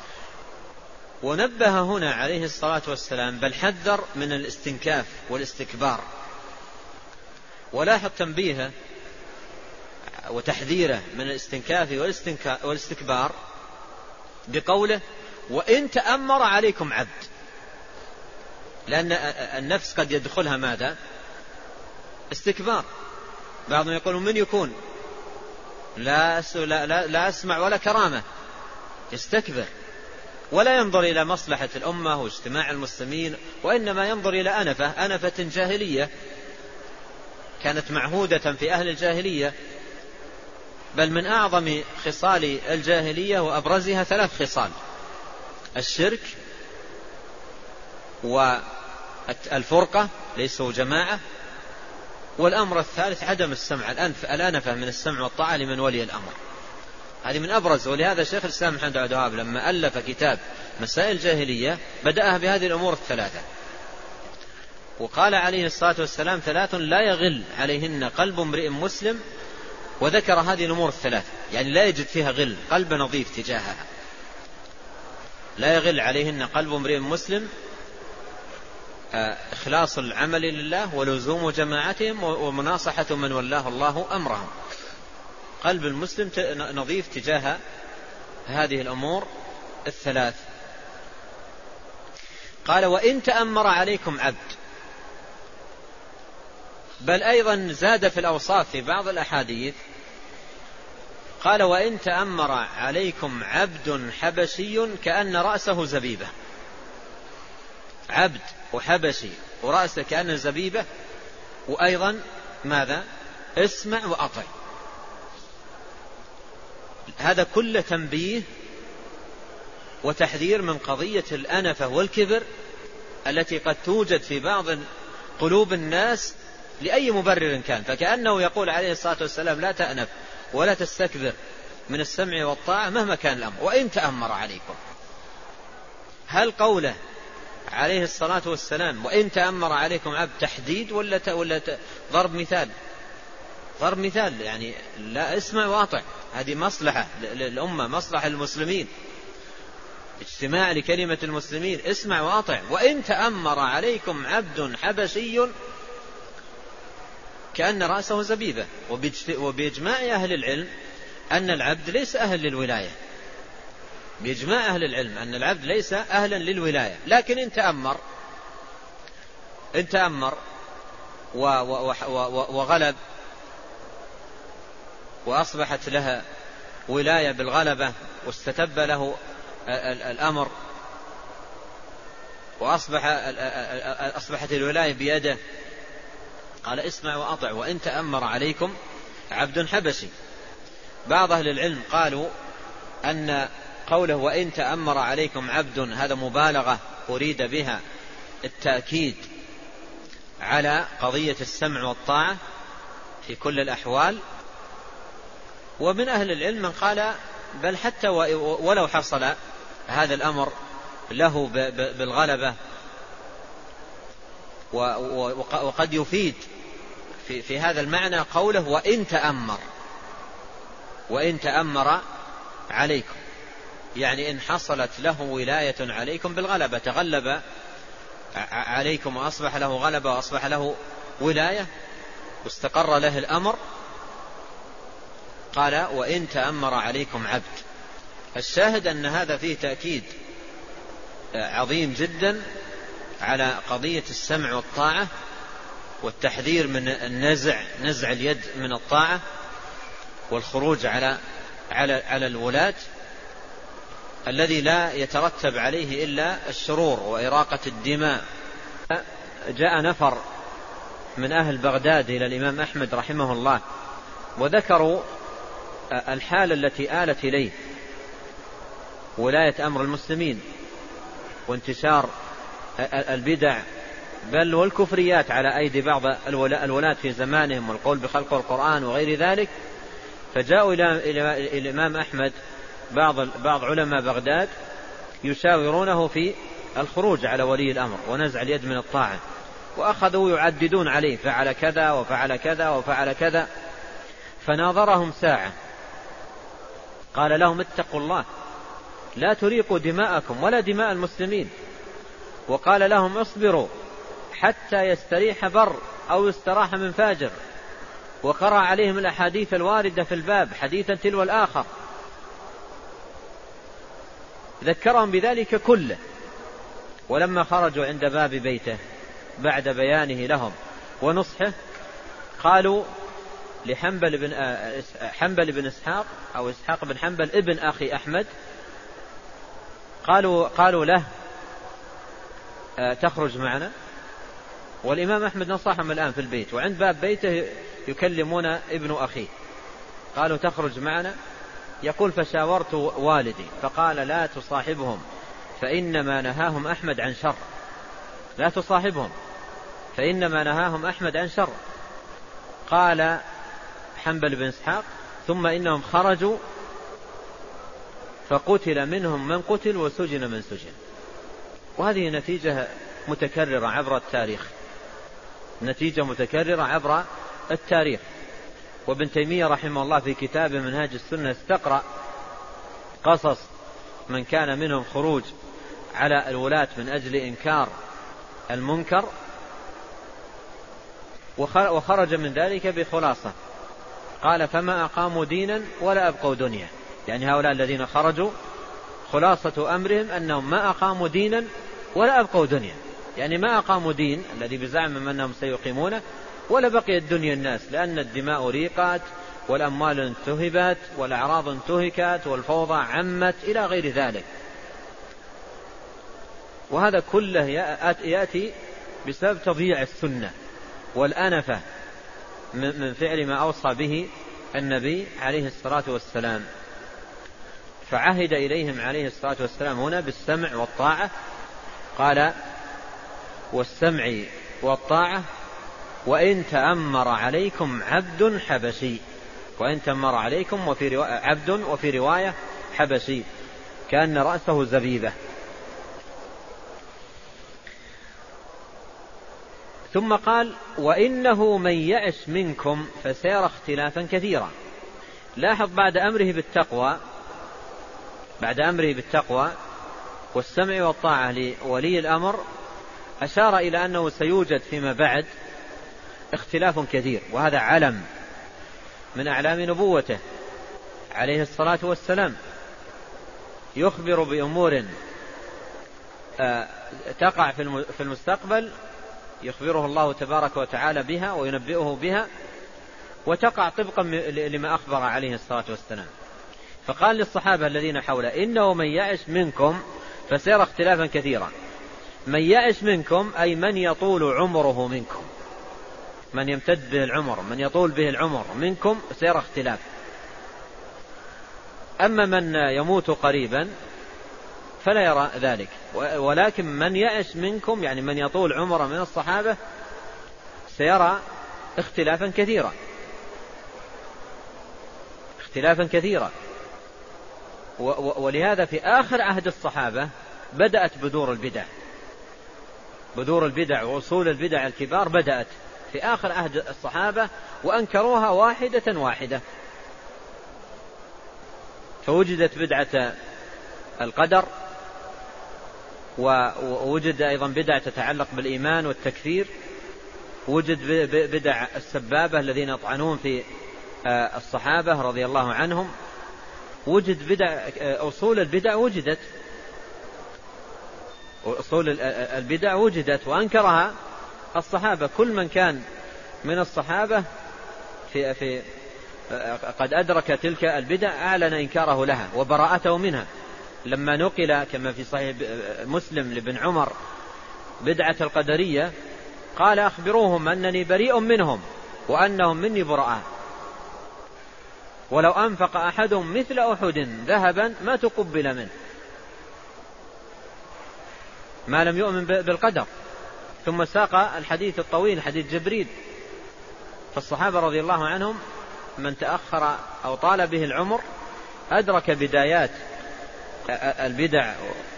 ونبه هنا عليه الصلاة والسلام بل حذر من الاستنكاف والاستكبار. ولاحظ تنبيهه وتحذيره من الاستنكاف والاستكبار بقوله وإن تأمر عليكم عبد، لأن النفس قد يدخلها ماذا؟ استكبار. بعضهم يقول من يكون لا أسمع ولا كرامة، يستكبر ولا ينظر إلى مصلحة الأمة واجتماع المسلمين، وإنما ينظر إلى أنفة جاهلية كانت معهودة في أهل الجاهلية. بل من أعظم خصال الجاهلية وأبرزها 3 خصال: الشرك والفرقة ليسوا جماعة، والأمر الثالث عدم السمع، الأنفة من السمع والطاعة لمن ولي الأمر. هذه من أبرز. ولهذا شيخ الإسلام محمد عبد الوهاب لما ألف كتاب مسائل الجاهلية بدأها بهذه الأمور ال3، وقال عليه الصلاة والسلام 3 لا يغل عليهن قلب امرئ مسلم، وذكر هذه الأمور ال3، يعني لا يجد فيها غل، قلب نظيف تجاهها. لا يغل عليهن قلب امرئ مسلم، إخلاص العمل لله ولزوم جماعتهم ومناصحة من ولاه الله أمرهم. قلب المسلم نظيف تجاه هذه الأمور ال3. قال وإن تأمر عليكم عبد، بل أيضا زاد في الأوصاف في بعض الأحاديث قال وإن تأمر عليكم عبد حبشي كأن رأسه زبيبة. عبد وحبشي ورأسه كأن زبيبة، وأيضا ماذا؟ اسمع وأطع. هذا كله تنبيه وتحذير من قضية الأنفة والكبر التي قد توجد في بعض قلوب الناس لأي مبرر كان. فكأنه يقول عليه الصلاة والسلام لا تأنف ولا تستكبر من السمع والطاعة مهما كان الأمر، وإن تأمر عليكم. هل قوله عليه الصلاة والسلام وإن تأمر عليكم عبد تحديد ولا ضرب مثال؟ ضرب مثال، يعني لا، اسمع واطع، هذه مصلحة للأمة، مصلحة المسلمين، اجتماع لكلمة المسلمين، اسمع واطع. وإن تأمر عليكم عبد حبشي كأن رأسه زبيبة. وبإجماع أهل العلم أن العبد ليس أهل للولاية، بإجماع أهل العلم أن العبد ليس أهلا للولاية، لكن إن تأمر وغلب وأصبحت لها ولاية بالغلبة واستتب له الأمر وأصبحت الولاية بيده، قال اسمع وأطع وإن تأمر عليكم عبد حبشي. بعض أهل العلم قالوا أن قوله وإن تأمر عليكم عبد هذا مبالغة أريد بها التأكيد على قضية السمع والطاعة في كل الأحوال. ومن أهل العلم من قال بل حتى ولو حصل هذا الأمر له بالغلبة وقد يفيد في هذا المعنى قوله وإن تأمر عليكم، يعني إن حصلت له ولاية عليكم بالغلبة، تغلب عليكم وأصبح له غلبة وأصبح له ولاية واستقر له الأمر، قال وإن تأمر عليكم عبد. الشاهد أن هذا فيه تأكيد عظيم جدا على قضية السمع والطاعة والتحذير من نزع اليد من الطاعة والخروج على الولاة الذي لا يترتب عليه إلا الشرور وإراقة الدماء. جاء نفر من أهل بغداد إلى الإمام أحمد رحمه الله وذكروا الحالة التي آلت إليه ولاية أمر المسلمين وانتشار البدع بل والكفريات على أيدي بعض الولاة في زمانهم والقول بخلق القرآن وغير ذلك. فجاءوا إلى الإمام أحمد بعض علماء بغداد يشاورونه في الخروج على ولي الأمر ونزع اليد من الطاعة، وأخذوا يعددون عليه فعل كذا وفعل كذا وفعل كذا. فناظرهم ساعة قال لهم اتقوا الله لا تريقوا دماءكم ولا دماء المسلمين، وقال لهم اصبروا حتى يستريح بر أو يستراح من فاجر، وقرأ عليهم الأحاديث الواردة في الباب حديثا تلو الآخر، ذكرهم بذلك كله. ولما خرجوا عند باب بيته بعد بيانه لهم ونصحه قالوا حنبل بن إسحاق أو إسحاق بن حنبل ابن أخي أحمد، قالوا له تخرج معنا. والإمام أحمد نصحهم الآن في البيت وعند باب بيته يكلمون ابن أخيه، قالوا تخرج معنا. يقول فشاورت والدي فقال لا تصاحبهم فإنما نهاهم أحمد عن شر، لا تصاحبهم فإنما نهاهم أحمد عن شر. قال حنبل بن إسحاق ثم إنهم خرجوا فقتل منهم من قتل وسجن من سجن. وهذه نتيجة متكررة عبر التاريخ، نتيجة متكررة عبر التاريخ. وابن تيمية رحمه الله في كتابه منهاج السنة استقرأ قصص من كان منهم خروج على الولاة من أجل إنكار المنكر، وخرج من ذلك بخلاصة قال فما أقاموا دينا ولا أبقوا دنيا. يعني هؤلاء الذين خرجوا خلاصة أمرهم أنهم ما أقاموا دينا ولا أبقوا دنيا، يعني ما أقاموا دين الذي بزعمهم أنهم سيقيمونه ولا بقيت دنيا الناس، لأن الدماء ريقات والأموال انتهبت والأعراض انتهكت والفوضى عمت إلى غير ذلك. وهذا كله يأتي بسبب تضييع السنة والأنفة من فعل ما أوصى به النبي عليه الصلاة والسلام. فعهد إليهم عليه الصلاة والسلام هنا بالسمع والطاعة، قال والسمع والطاعة وإن تأمر عليكم عبد حبشي، وإن تأمر عليكم وفي عبد وفي رواية حبشي كأن رأسه زبيبة. ثم قال وإنه من يعش منكم فسيرى اختلافا كثيرا. لاحظ بعد أمره بالتقوى والسمع والطاعة لولي الأمر أشار إلى أنه سيوجد فيما بعد اختلاف كثير، وهذا علم من أعلام نبوته عليه الصلاة والسلام. يخبر بأمور تقع في المستقبل يخبره الله تبارك وتعالى بها وينبئه بها، وتقع طبقا لما أخبر عليه الصلاة والسلام. فقال للصحابة الذين حوله: إنه من يعش منكم فسيرى اختلافا كثيرا. من يعش منكم أي من يطول عمره منكم، من يمتد به العمر، من يطول به العمر منكم سيرى اختلاف. أما من يموت قريبا فلا يرى ذلك، ولكن من يعش منكم يعني من يطول عمره من الصحابة سيرى اختلافا كثيرا. ولهذا في آخر عهد الصحابة بدأت بذور البدع وأصول البدع الكبار بدأت في آخر عهد الصحابة، وأنكروها واحدة. فوجدت بدعة القدر، ووجد أيضا بدعة تتعلق بالإيمان والتكفير، وجد بدع السبابة الذين يطعنون في الصحابة رضي الله عنهم، وجد بدع أصول البدع وجدت وأنكرها الصحابة. كل من كان من الصحابة في قد أدرك تلك البدع أعلن إنكاره لها وبراءته منها. لما نقل كما في صحيح مسلم لابن عمر بدعة القدرية قال: أخبروهم أنني بريء منهم وأنهم مني براء، ولو أنفق أحدهم مثل أحد ذهبا ما تقبل منه ما لم يؤمن بالقدر. ثم ساق الحديث الطويل حديث جبريل. فالصحابة رضي الله عنهم من تأخر أو طال به العمر أدرك بدايات البدع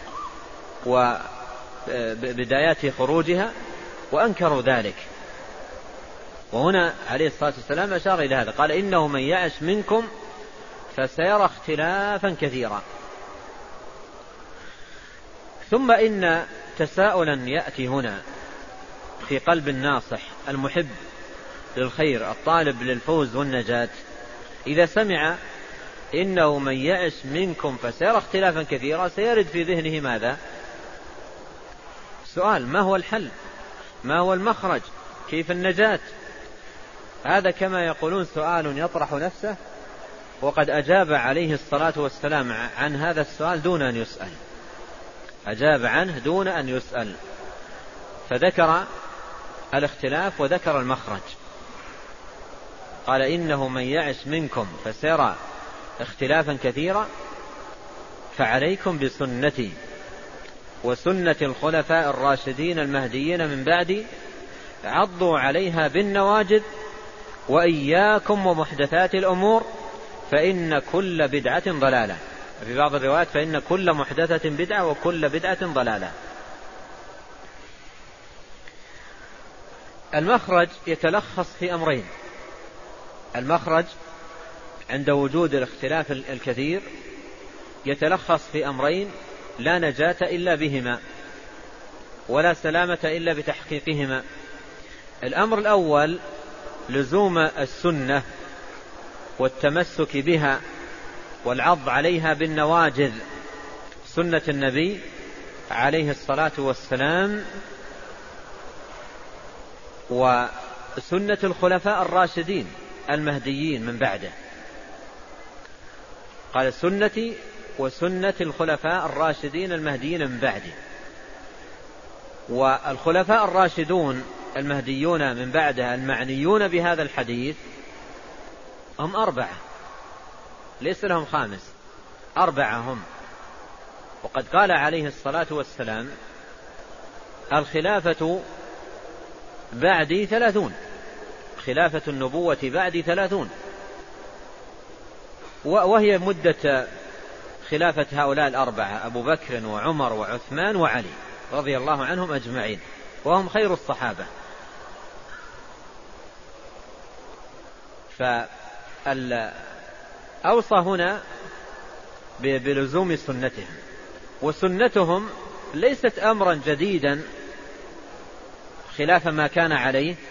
وبدايات خروجها وأنكروا ذلك. وهنا عليه الصلاة والسلام أشار إلى هذا، قال: إنه من يعش منكم فسيرى اختلافا كثيرا. ثم إن تساؤلا يأتي هنا في قلب الناصح المحب للخير الطالب للفوز والنجاة، إذا سمع إنه من يعش منكم فسيرى اختلافا كثيرا سيرد في ذهنه ماذا؟ سؤال: ما هو الحل؟ ما هو المخرج؟ كيف النجاة؟ هذا كما يقولون سؤال يطرح نفسه، وقد أجاب عليه الصلاة والسلام عن هذا السؤال دون أن يسأل، أجاب عنه دون أن يسأل، فذكر الاختلاف وذكر المخرج. قال: إنه من يعش منكم فسيرى اختلافا كثيرا فعليكم بسنتي وسنة الخلفاء الراشدين المهديين من بعدي، عضوا عليها بالنواجذ، وإياكم ومحدثات الأمور فإن كل بدعة ضلالة. في بعض الروايات فإن كل محدثة بدعة وكل بدعة ضلالة. المخرج يتلخص في أمرين. المخرج عند وجود الاختلاف الكثير يتلخص في أمرين لا نجاة إلا بهما ولا سلامة إلا بتحقيقهما. الأمر الأول لزوم السنة والتمسك بها والعض عليها بالنواجذ، سنة النبي عليه الصلاة والسلام وسنة الخلفاء الراشدين المهديين من بعده. قال: سنتي وسنة الخلفاء الراشدين المهديين من بعده. والخلفاء الراشدون المهديون من بعده المعنيون بهذا الحديث هم 4، ليس لهم خامس، 4 هم. وقد قال عليه الصلاة والسلام: الخلافة بعدي 30، خلافة النبوة بعدي 30، وهي مدة خلافة هؤلاء 4 أبو بكر وعمر وعثمان وعلي رضي الله عنهم أجمعين، وهم خير الصحابة. فأوصى هنا بلزوم سنتهم، وسنتهم ليست أمرا جديدا خلاف ما كان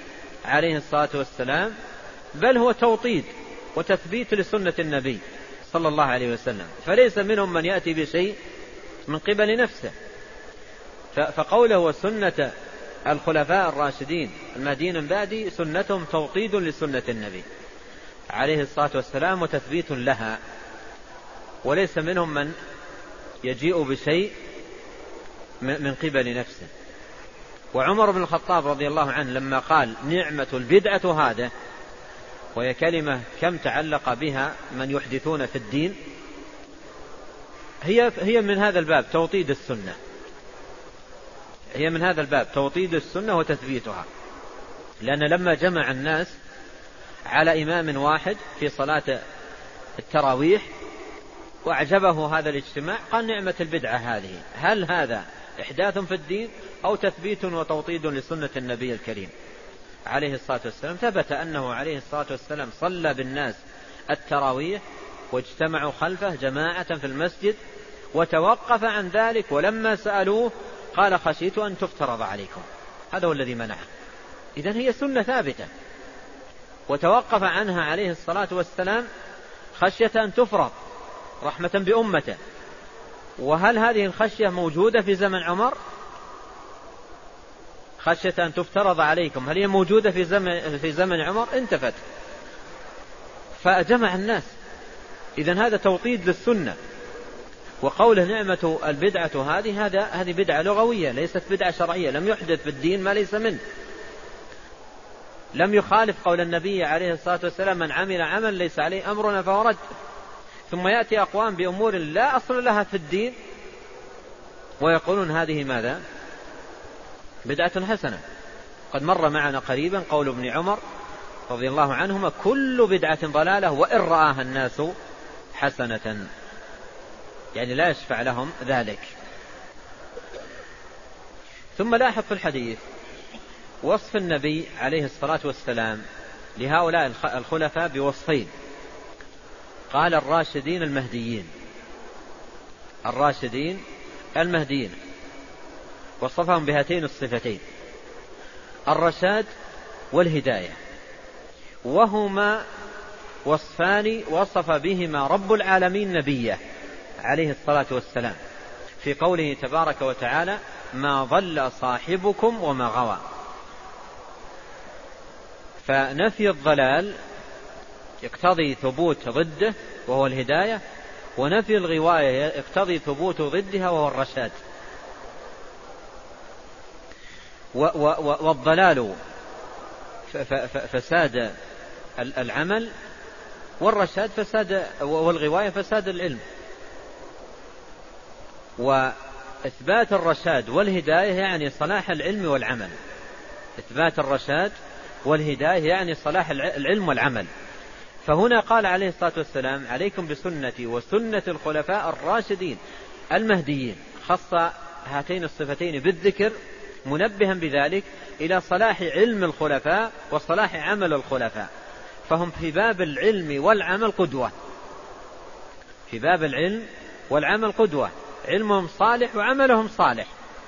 عليه الصلاة والسلام، بل هو توطيد وتثبيت لسنة النبي صلى الله عليه وسلم، فليس منهم من يأتي بشيء من قبل نفسه. فقوله وسنة الخلفاء الراشدين المهديين من بعدي سنتهم توطيد لسنة النبي عليه الصلاة والسلام وتثبيت لها، وليس منهم من يجيء بشيء من قبل نفسه. وعمر بن الخطاب رضي الله عنه لما قال نعمة البدعة هذا، وهي كلمة كم تعلق بها من يحدثون في الدين، هي من هذا الباب توطيد السنة، هي من هذا الباب توطيد السنة وتثبيتها. لأن لما جمع الناس على إمام واحد في صلاة التراويح وأعجبه هذا الاجتماع قال نعمة البدعة هذه، هل هذا إحداث في الدين أو تثبيت وتوطيد لسنة النبي الكريم عليه الصلاة والسلام؟ ثبت أنه عليه الصلاة والسلام صلى بالناس التراويح واجتمعوا خلفه جماعة في المسجد، وتوقف عن ذلك، ولما سألوه قال خشيت أن تفترض عليكم. هذا هو الذي منعه. إذن هي سنة ثابتة، وتوقف عنها عليه الصلاة والسلام خشية أن تفرض رحمة بأمته. وهل هذه الخشية موجودة في زمن عمر؟ خشية أن تفترض عليكم هل هي موجودة في زمن عمر؟ انتفت، فجمع الناس. إذن هذا توطيد للسنة. وقوله نعمة البدعة هذه بدعة لغوية ليست بدعة شرعية، لم يحدث في الدين ما ليس منه، لم يخالف قول النبي عليه الصلاة والسلام من عمل عمل ليس عليه أمرنا فهو رد. ثم يأتي أقوام بأمور لا أصل لها في الدين ويقولون هذه ماذا؟ بدعة حسنة. قد مر معنا قريبا قول ابن عمر رضي الله عنهما كل بدعة ضلالة وإن رآها الناس حسنة، يعني لا يشفع لهم ذلك. ثم لاحظ في الحديث وصف النبي عليه الصلاة والسلام لهؤلاء الخلفاء بوصفين، قال الراشدين المهديين، الراشدين المهديين، وصفهم بهاتين الصفتين الرشاد والهداية، وهما وصفان وصف بهما رب العالمين نبيه عليه الصلاة والسلام في قوله تبارك وتعالى ما ضل صاحبكم وما غوى. فنفي الضلال يقتضي ثبوت ضده وهو الهداية، ونفي الغواية يقتضي ثبوت ضدها وهو الرشاد. والضلال فساد العمل، والرشاد فساد، والغواية فساد العلم. وإثبات الرشاد والهداية يعني صلاح العلم والعمل، إثبات الرشاد والهداية يعني صلاح العلم والعمل. فهنا قال عليه الصلاة والسلام عليكم بسنتي وسنة الخلفاء الراشدين المهديين، خص هاتين الصفتين بالذكر منبها بذلك إلى صلاح علم الخلفاء وصلاح عمل الخلفاء، فهم في باب العلم والعمل قدوة، في باب العلم والعمل قدوة، علمهم صالح وعملهم صالح.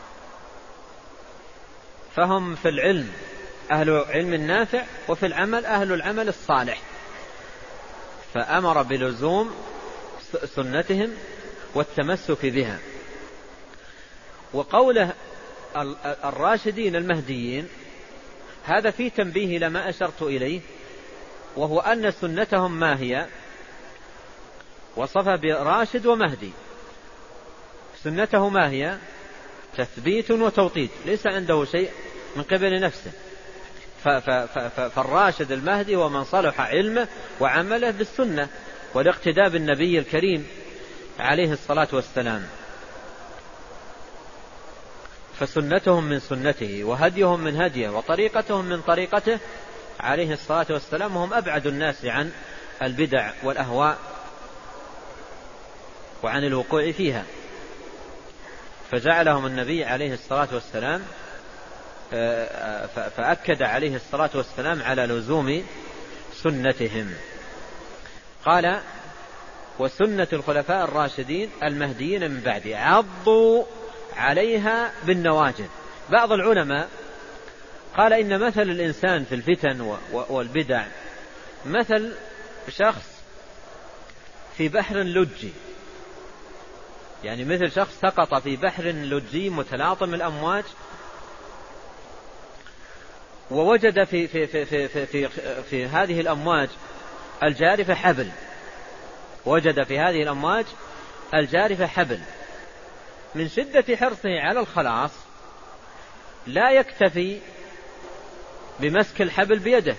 فهم في العلم أهل علم النافع، وفي العمل أهل العمل الصالح. فأمر بلزوم سنتهم والتمسك بها. وقوله الراشدين المهديين هذا فيه تنبيه لما أشرت إليه، وهو أن سنتهم ما هي؟ وصف براشد ومهدي، سنته ما هي؟ تثبيت وتوطيد، ليس عنده شيء من قبل نفسه. فالراشد المهدي ومن صلح علمه وعمله بالسنة والاقتداء بالنبي الكريم عليه الصلاة والسلام. فسنتهم من سنته وهديهم من هديه وطريقتهم من طريقته عليه الصلاة والسلام، وهم أبعد الناس عن البدع والأهواء وعن الوقوع فيها. فجعلهم النبي عليه الصلاة والسلام فأكد عليه الصلاة والسلام على لزوم سنتهم. قال وسنة الخلفاء الراشدين المهديين من بعد عضوا عليها بالنواجذ. بعض العلماء قال إن مثل الإنسان في الفتن والبدع مثل شخص في بحر لجي، يعني مثل شخص سقط في بحر لجي متلاطم الأمواج، ووجد في هذه الأمواج الجارفة حبل، وجد في هذه الأمواج الجارفة حبل، من شدة حرصه على الخلاص لا يكتفي بمسك الحبل بيده،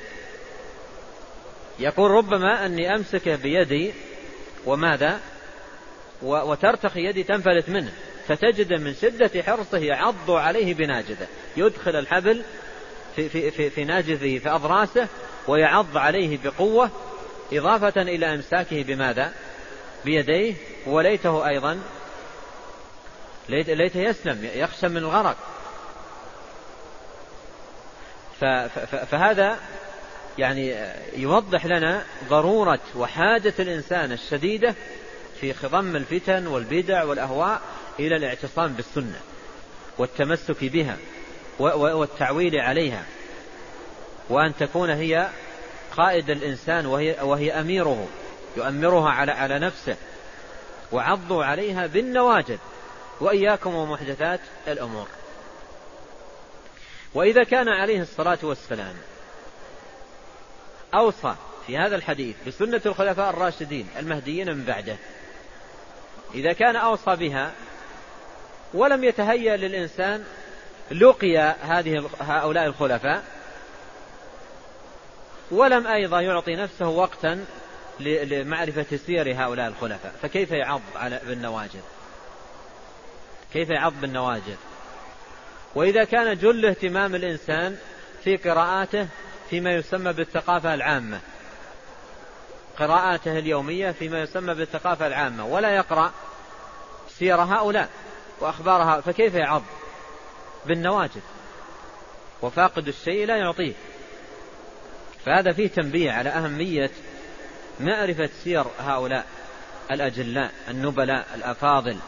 يقول ربما أني أمسكه بيدي وماذا وترتخي يدي تنفلت منه، فتجد من شدة حرصه يعض عليه بناجذه، يدخل الحبل في ناجذه في أضراسه ويعض عليه بقوة، إضافة إلى إمساكه بماذا بيديه، وليته أيضا ليته يسلم، يخشى من الغرق. فهذا يعني يوضح لنا ضرورة وحاجة الإنسان الشديدة في خضم الفتن والبدع والأهواء إلى الاعتصام بالسنة والتمسك بها والتعويل عليها، وأن تكون هي قائد الإنسان وهي أميره، يؤمرها على نفسه، وعضوا عليها بالنواجذ، وإياكم ومحدثات الأمور. وإذا كان عليه الصلاة والسلام أوصى في هذا الحديث بسنة الخلفاء الراشدين المهديين من بعده، إذا كان أوصى بها ولم يتهيأ للإنسان لقيا هؤلاء الخلفاء، ولم أيضا يعطي نفسه وقتا لمعرفة سير هؤلاء الخلفاء، فكيف يعض بالنواجذ؟ كيف يعض بالنواجذ؟ وإذا كان جل اهتمام الإنسان في قراءاته فيما يسمى بالثقافة العامة، قراءاته اليومية فيما يسمى بالثقافة العامة، ولا يقرأ سير هؤلاء وأخبارها، فكيف يعض بالنواجذ؟ وفاقد الشيء لا يعطيه. فهذا فيه تنبيه على أهمية معرفة سير هؤلاء الأجلاء النبلاء الأفاضل،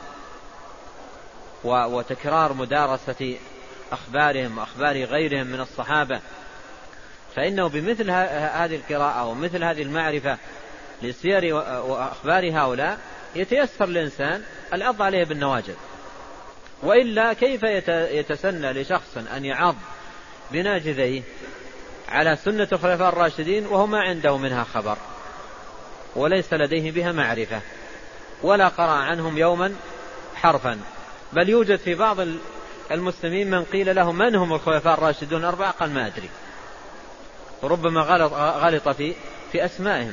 وتكرار مدارسة أخبارهم وأخبار غيرهم من الصحابة، فإنه بمثل هذه القراءة ومثل هذه المعرفة لسير وأخبار هؤلاء يتيسر الإنسان العض عليه بالنواجذ. وإلا كيف يتسنى لشخص أن يعض بناجذيه على سنة الخلفاء الراشدين وهو ما عنده منها خبر، وليس لديه بها معرفة، ولا قرأ عنهم يوما حرفا، بل يوجد في بعض المسلمين من قيل له من هم الخلفاء الراشدون الأربعة قال ما أدري، وربما غلط في أسمائهم،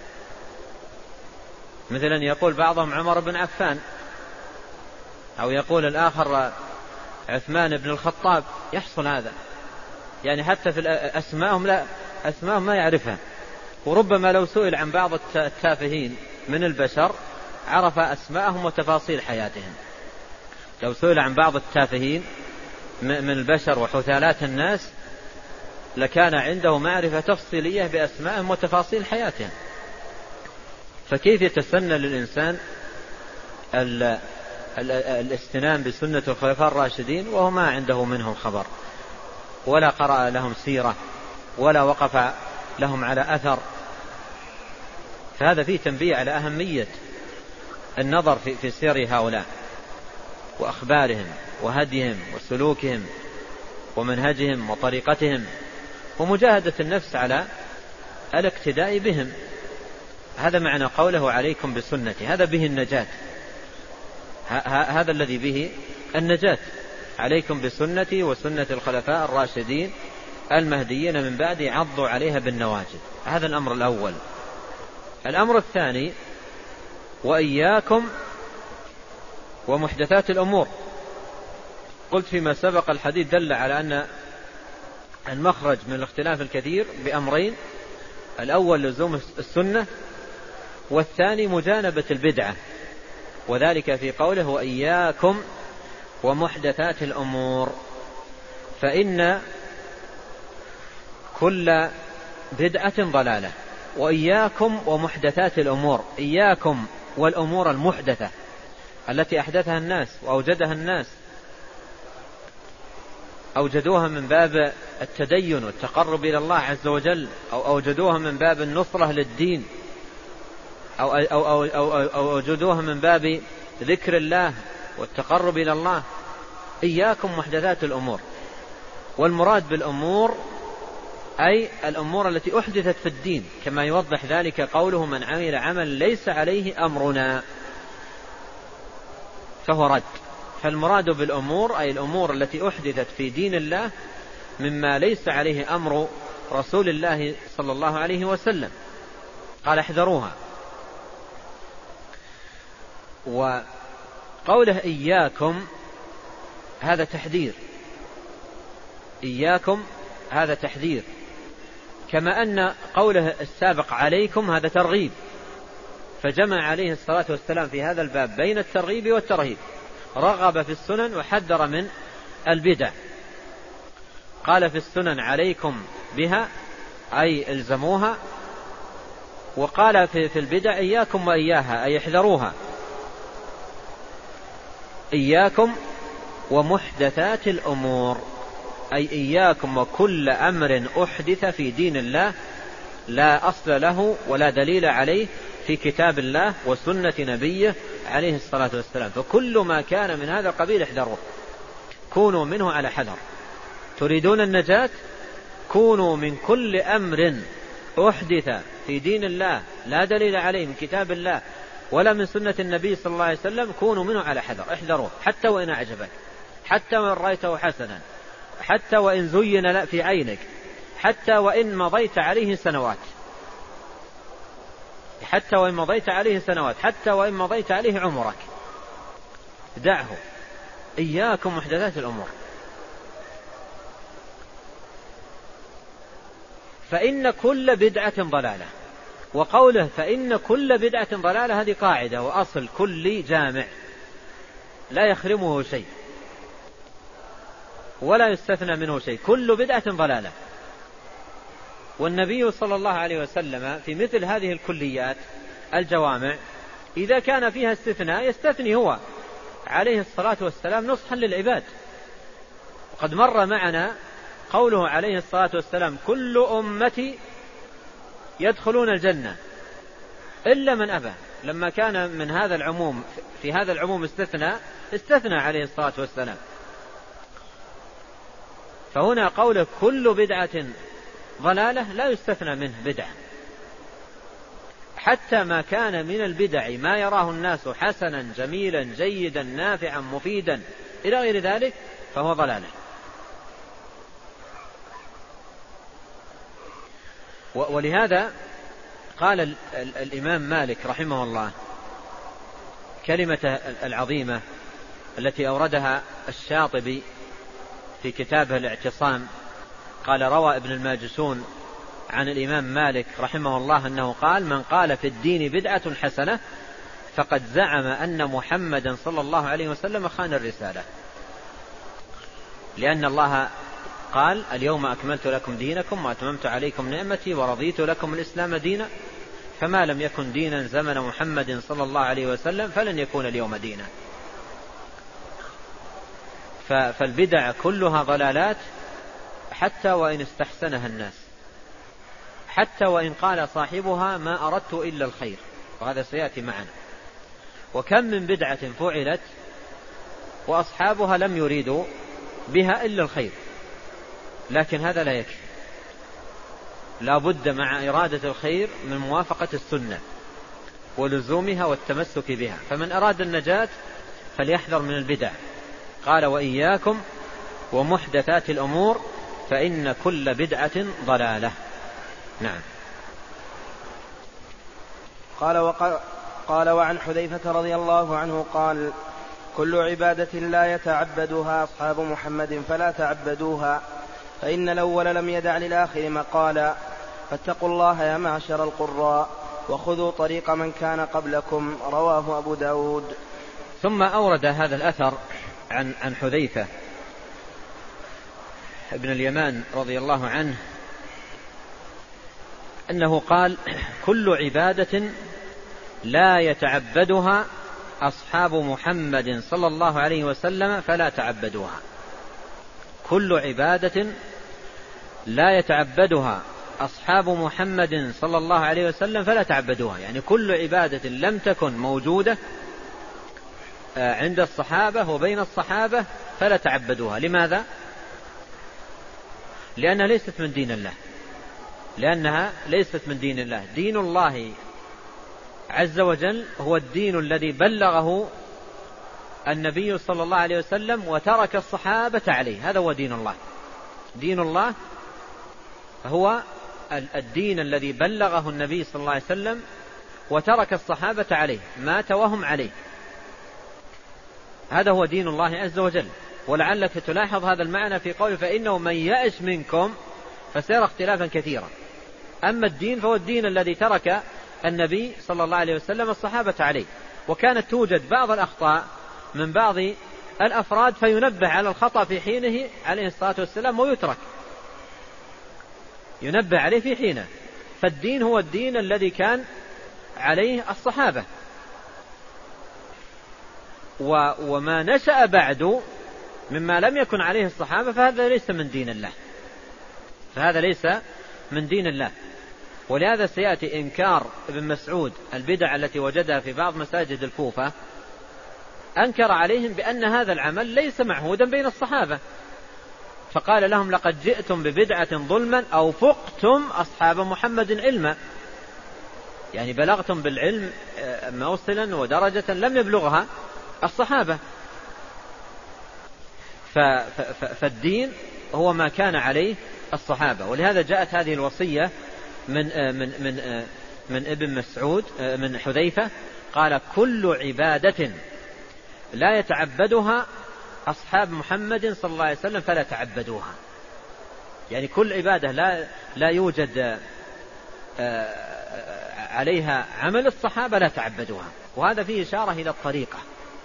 مثلا يقول بعضهم عمر بن عفان، أو يقول الآخر عثمان بن الخطاب، يحصل هذا، يعني حتى في أسمائهم ما يعرفها. وربما لو سئل عن بعض التافهين من البشر عرف أسماءهم وتفاصيل حياتهم، لو سئل عن بعض التافهين من البشر وحثالات الناس لكان عنده معرفة تفصيلية بأسمائهم وتفاصيل حياتهم. فكيف يتسنى للإنسان الاستنان بسنة الخلفاء الراشدين وهو ما عنده منهم خبر، ولا قرأ لهم سيرة، ولا وقف لهم على أثر؟ فهذا فيه تنبيه على أهمية النظر في سير هؤلاء وأخبارهم وهديهم وسلوكهم ومنهجهم وطريقتهم، ومجاهدة النفس على الاقتداء بهم. هذا معنى قوله عليكم بسنتي، هذا به النجاة، هذا الذي به النجاة، عليكم بسنتي وسنة الخلفاء الراشدين المهديين من بعد عضوا عليها بالنواجذ. هذا الأمر الأول. الأمر الثاني وإياكم ومحدثات الأمور. قلت فيما سبق الحديث دل على أن المخرج من الاختلاف الكثير بأمرين: الأول لزوم السنة، والثاني مجانبة البدعة، وذلك في قوله وإياكم ومحدثات الأمور، فإن كل بدعة ضلالة. وإياكم ومحدثات الأمور، إياكم والأمور المحدثة التي أحدثها الناس وأوجدها الناس، أوجدوها من باب التدين والتقرب إلى الله عز وجل، أو أوجدوها من باب النصرة للدين، أو وجدوها من باب ذكر الله والتقرب إلى الله. إياكم محدثات الأمور، والمراد بالأمور أي الأمور التي أحدثت في الدين، كما يوضح ذلك قوله من عمل عمل ليس عليه أمرنا فهو رد. فالمراد بالأمور أي الأمور التي أحدثت في دين الله مما ليس عليه أمر رسول الله صلى الله عليه وسلم. قال احذروها. وقوله إياكم هذا تحذير، إياكم هذا تحذير، كما أن قوله السابق عليكم هذا ترغيب، فجمع عليه الصلاة والسلام في هذا الباب بين الترغيب والترهيب، رغب في السنن وحذر من البدع. قال في السنن عليكم بها أي الزموها، وقال في البدع إياكم وإياها أي احذروها. إياكم ومحدثات الأمور أي إياكم وكل أمر أحدث في دين الله لا أصل له ولا دليل عليه في كتاب الله وسنة نبيه عليه الصلاة والسلام. فكل ما كان من هذا القبيل احذروه، كونوا منه على حذر. تريدون النجاة كونوا من كل أمر أحدث في دين الله لا دليل عليه من كتاب الله ولا من سنة النبي صلى الله عليه وسلم، كونوا منه على حذر، احذروه حتى وإن أعجبك، حتى وإن رأيته حسنا، حتى وإن زين في عينك، حتى وإن مضيت عليه سنوات، حتى وإن مضيت عليه سنوات، حتى وإن مضيت عليه عمرك، دعه. إياكم محدثات الأمور، فإن كل بدعة ضلالة. وقوله فإن كل بدعة ضلالة هذه قاعدة وأصل كل جامع لا يخرمه شيء ولا يستثنى منه شيء، كل بدعة ضلالة. والنبي صلى الله عليه وسلم في مثل هذه الكليات الجوامع إذا كان فيها استثناء يستثني هو عليه الصلاة والسلام نصحا للعباد. وقد مر معنا قوله عليه الصلاة والسلام كل أمتي يدخلون الجنة إلا من أبى، لما كان من هذا العموم في هذا العموم استثنى عليه الصلاة والسلام. فهنا قوله كل بدعة ضلالة لا يستثنى منه بدعة، حتى ما كان من البدع ما يراه الناس حسنا جميلا جيدا نافعا مفيدا إلى غير ذلك فهو ضلالة. ولهذا قال الإمام مالك رحمه الله كلمة العظيمة التي أوردها الشاطبي في كتابه الاعتصام. قال روى ابن الماجشون عن الإمام مالك رحمه الله أنه قال من قال في الدين بدعة حسنة فقد زعم أن محمدا صلى الله عليه وسلم خان الرسالة، لأن الله قال اليوم أكملت لكم دينكم وأتممت عليكم نعمتي ورضيت لكم الإسلام دينا، فما لم يكن دينا زمن محمد صلى الله عليه وسلم فلن يكون اليوم دينا. فالبدع كلها ضلالات حتى وإن استحسنها الناس، حتى وإن قال صاحبها ما أردت إلا الخير، وهذا سيأتي معنا. وكم من بدعة فعلت وأصحابها لم يريدوا بها إلا الخير، لكن هذا لا يكفي، لا بد مع إرادة الخير من موافقة السنة ولزومها والتمسك بها. فمن أراد النجاة فليحذر من البدع. قال وإياكم ومحدثات الأمور فإن كل بدعة ضلالة. نعم. قال وعن حذيفة رضي الله عنه قال كل عبادة لا يتعبدها أصحاب محمد فلا تعبدوها، فإن الأول لم يدع للآخر مقالا، فاتقوا الله يا معشر القراء وخذوا طريق من كان قبلكم، رواه أبو داود. ثم أورد هذا الأثر عن حذيفة ابن اليمان رضي الله عنه أنه قال كل عبادة لا يتعبدها أصحاب محمد صلى الله عليه وسلم فلا تعبدوها. كل عبادة لا يتعبدها أصحاب محمد صلى الله عليه وسلم فلا تعبدوها. يعني كل عبادة لم تكن موجودة عند الصحابة وبين الصحابة فلا تعبدوها. لماذا؟ لأنها ليست من دين الله، لأنها ليست من دين الله. دين الله عز وجل هو الدين الذي بلغه النبي صلى الله عليه وسلم وترك الصحابة عليه. هذا هو دين الله. دين الله هو الدين الذي بلغه النبي صلى الله عليه وسلم وترك الصحابة عليه، مات وهم عليه. هذا هو دين الله عز وجل. ولعلك تلاحظ هذا المعنى في قوله فإنه من يعش منكم فسيرى اختلافا كثيرا. أما الدين فهو الدين الذي ترك النبي صلى الله عليه وسلم الصحابة عليه. وكانت توجد بعض الأخطاء من بعض الأفراد فينبه على الخطأ في حينه عليه الصلاة والسلام ويترك، ينبه عليه في حينه. فالدين هو الدين الذي كان عليه الصحابة، وما نشأ بعد مما لم يكن عليه الصحابة فهذا ليس من دين الله، فهذا ليس من دين الله. ولهذا سيأتي إنكار ابن مسعود البدع التي وجدها في بعض مساجد الكوفة، أنكر عليهم بأن هذا العمل ليس معهودا بين الصحابة، فقال لهم لقد جئتم ببدعة ظلما أو فقتم أصحاب محمد علما. يعني بلغتم بالعلم موصلا ودرجة لم يبلغها الصحابة. فالدين هو ما كان عليه الصحابة. ولهذا جاءت هذه الوصية من ابن مسعود من حذيفة، قال كل عبادة لا يتعبدها أصحاب محمد صلى الله عليه وسلم فلا تعبدوها. يعني كل عبادة لا يوجد عليها عمل الصحابة لا تعبدوها. وهذا فيه إشارة إلى الطريقة.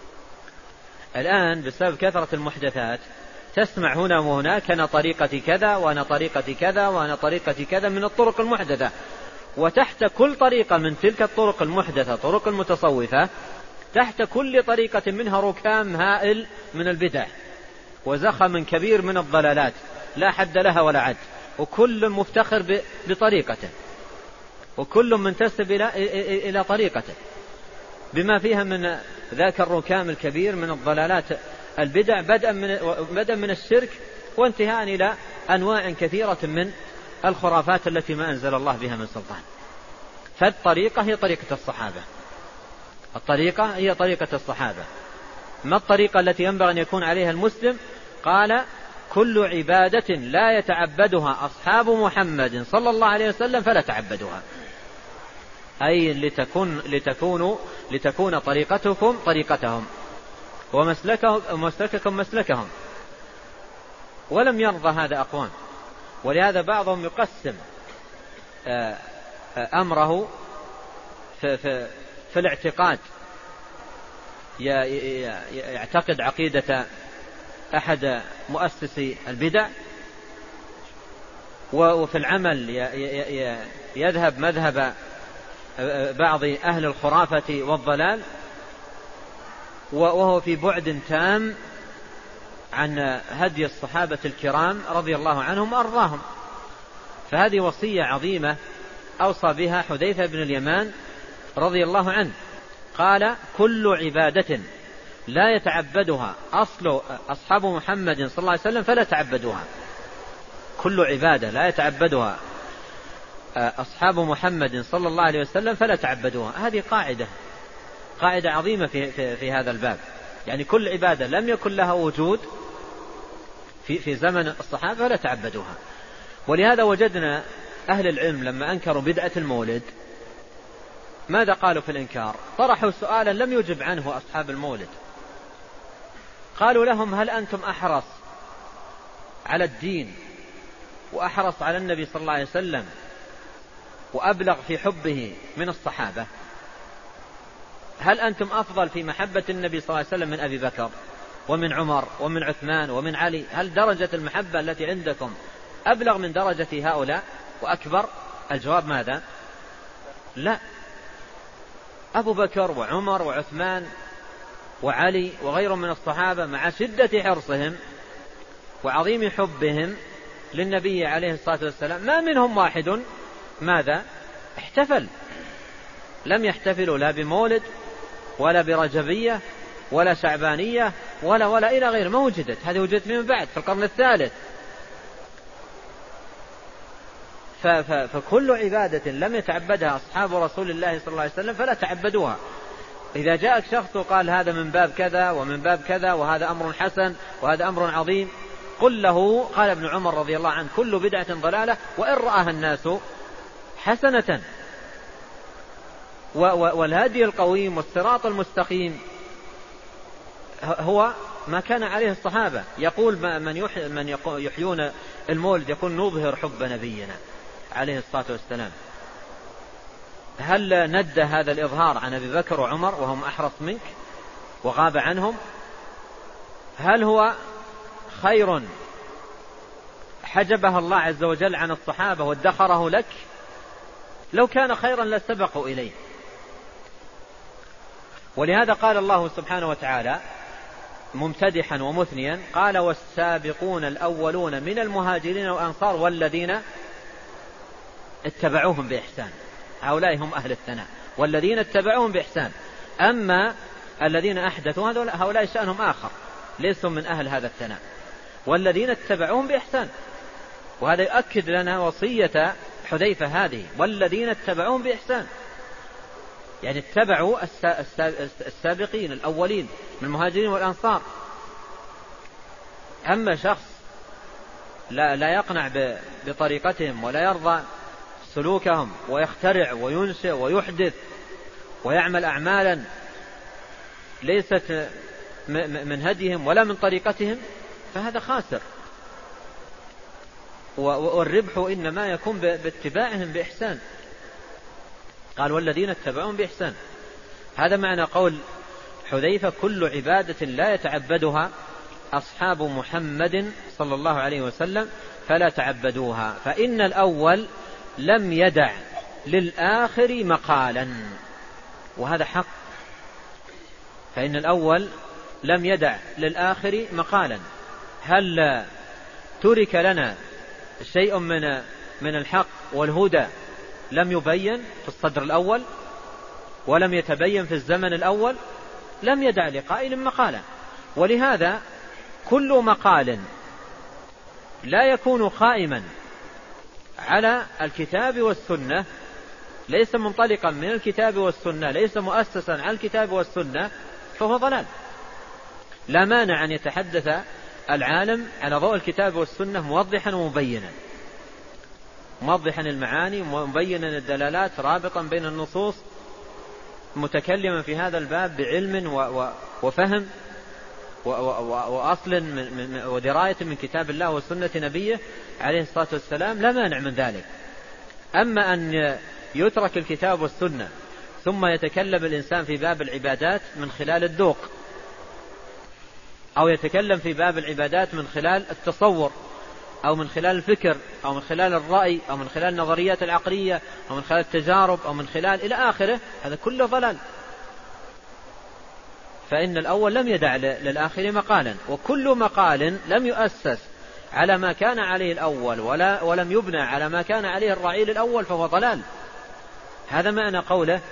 الآن بسبب كثرة المحدثات تسمع هنا وهناك أنا طريقتي كذا وأنا طريقتي كذا وأنا طريقتي كذا من الطرق المحدثة، وتحت كل طريقة من تلك الطرق المحدثة طرق المتصوفة، تحت كل طريقة منها ركام هائل من البدع وزخم كبير من الضلالات لا حد لها ولا عد، وكل مفتخر بطريقته وكل منتسب إلى طريقته بما فيها من ذاك الركام الكبير من الضلالات البدع، بدءا من الشرك وانتهاء إلى أنواع كثيرة من الخرافات التي ما أنزل الله بها من سلطان. فالطريقة هي طريقة الصحابة، الطريقة هي طريقة الصحابة. ما الطريقة التي ينبغي أن يكون عليها المسلم؟ قال كل عبادة لا يتعبدها أصحاب محمد صلى الله عليه وسلم فلا تعبدوها، أي لتكون طريقتكم طريقتهم ومسلككم مسلكهم. ولم يرضى هذا أقوام، ولهذا بعضهم يقسم أمره في الاعتقاد، يعتقد عقيدة أحد مؤسسي البدع، وفي العمل يذهب مذهب بعض أهل الخرافة والضلال، وهو في بعد تام عن هدي الصحابة الكرام رضي الله عنهم وأرضاهم. فهذه وصية عظيمة أوصى بها حذيفة بن اليمان رضي الله عنه، قال كل عبادة لا يتعبدها أصحاب محمد صلى الله عليه وسلم فلا تعبدوها. كل عبادة لا يتعبدها أصحاب محمد صلى الله عليه وسلم فلا تعبدوها. هذه قاعدة عظيمة في هذا الباب. يعني كل عبادة لم يكن لها وجود في زمن الصحابة فلا تعبدوها. ولهذا وجدنا أهل العلم لما أنكروا بدعة المولد ماذا قالوا في الإنكار؟ طرحوا سؤالا لم يجب عنه أصحاب المولد. قالوا لهم هل أنتم أحرص على الدين وأحرص على النبي صلى الله عليه وسلم وأبلغ في حبه من الصحابة؟ هل أنتم أفضل في محبة النبي صلى الله عليه وسلم من أبي بكر ومن عمر ومن عثمان ومن علي؟ هل درجة المحبة التي عندكم أبلغ من درجة هؤلاء وأكبر؟ الجواب ماذا؟ لا. أبو بكر وعمر وعثمان وعلي وغيرهم من الصحابة مع شدة حرصهم وعظيم حبهم للنبي عليه الصلاة والسلام ما منهم واحد ماذا احتفل، لم يحتفلوا لا بمولد ولا برجبية ولا شعبانية ولا إلى غير، ما وجدت، هذه وجدت من بعد في القرن الثالث. فكل عبادة لم يتعبدها أصحاب رسول الله صلى الله عليه وسلم فلا تعبدوها. إذا جاءك شخص وقال هذا من باب كذا ومن باب كذا وهذا أمر حسن وهذا أمر عظيم، قل له قال ابن عمر رضي الله عنه كل بدعة ضلالة وإن رآها الناس حسنة. والهدي القويم والصراط المستقيم هو ما كان عليه الصحابة. يقول من يحيون المولد يقول نظهر حب نبينا عليه الصلاة والسلام. هل ند هذا الإظهار عن أبي بكر وعمر وهم أحرص منك وغاب عنهم؟ هل هو خير حجبه الله عز وجل عن الصحابة وادخره لك؟ لو كان خيرا لسبقوا إليه. ولهذا قال الله سبحانه وتعالى ممتدحا ومثنيا قال والسابقون الأولون من المهاجرين والأنصار والذين اتبعوهم بإحسان، هؤلاء هم أهل الثناء، والذين اتبعوهم بإحسان. أما الذين أحدثوا هؤلاء شأنهم آخر، ليسوا من أهل هذا الثناء، والذين اتبعوهم بإحسان. وهذا يؤكد لنا وصية حذيفة هذه، والذين اتبعوهم بإحسان، يعني اتبعوا السابقين الأولين من المهاجرين والأنصار. أما شخص لا يقنع بطريقتهم ولا يرضى سلوكهم ويخترع وينشئ ويحدث ويعمل أعمالا ليست من هديهم ولا من طريقتهم، فهذا خاسر. والربح إنما يكون باتباعهم بإحسان. قال والذين اتبعوهم بإحسان. هذا معنى قول حذيفة كل عبادة لا يتعبدها أصحاب محمد صلى الله عليه وسلم فلا تعبدوها، فإن الأول لم يدع للآخر مقالا. وهذا حق، فإن الأول لم يدع للآخر مقالا. هل ترك لنا شيء من الحق والهدى لم يبين في الصدر الأول ولم يتبين في الزمن الأول؟ لم يدع لقائل مقالا. ولهذا كل مقال لا يكون قائما على الكتاب والسنة، ليس منطلقا من الكتاب والسنة، ليس مؤسسا على الكتاب والسنة، فهو ضلال. لا مانع أن يتحدث العالم على ضوء الكتاب والسنة موضحا ومبينا، موضحا المعاني ومبينا الدلالات، رابطا بين النصوص، متكلما في هذا الباب بعلم وفهم وأصل ودراية من كتاب الله وسنة نبيه عليه الصلاة والسلام، لا مانع من ذلك. أما أن يترك الكتاب والسنة ثم يتكلم الإنسان في باب العبادات من خلال الذوق، أو يتكلم في باب العبادات من خلال التصور، أو من خلال الفكر، أو من خلال الرأي، أو من خلال النظريات العقلية، أو من خلال التجارب، أو من خلال إلى آخره، هذا كله ضلال. فإن الأول لم يدع للآخر مقالا، وكل مقال لم يؤسس على ما كان عليه الأول ولم يبنى على ما كان عليه الرعيل الأول فهو ضلال. هذا معنى قوله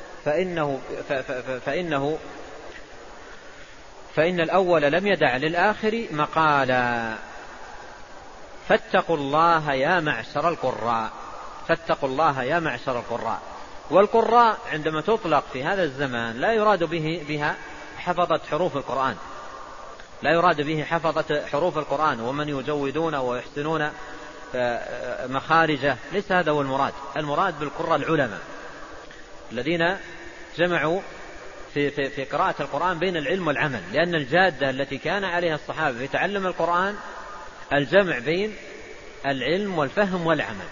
فإن الأول لم يدع للآخر مقالا. فاتقوا الله يا معشر القراء، فاتقوا الله يا معشر القراء. والقراء عندما تطلق في هذا الزمان لا يراد بها حفظة حروف القرآن، لا يراد به حفظة حروف القرآن ومن يجودون ويحسنون مخارجه، ليس هذا هو المراد. المراد بالقراء العلماء الذين جمعوا في قراءة القرآن بين العلم والعمل، لأن الجادة التي كان عليها الصحابة في تعلم القرآن الجمع بين العلم والفهم والعمل.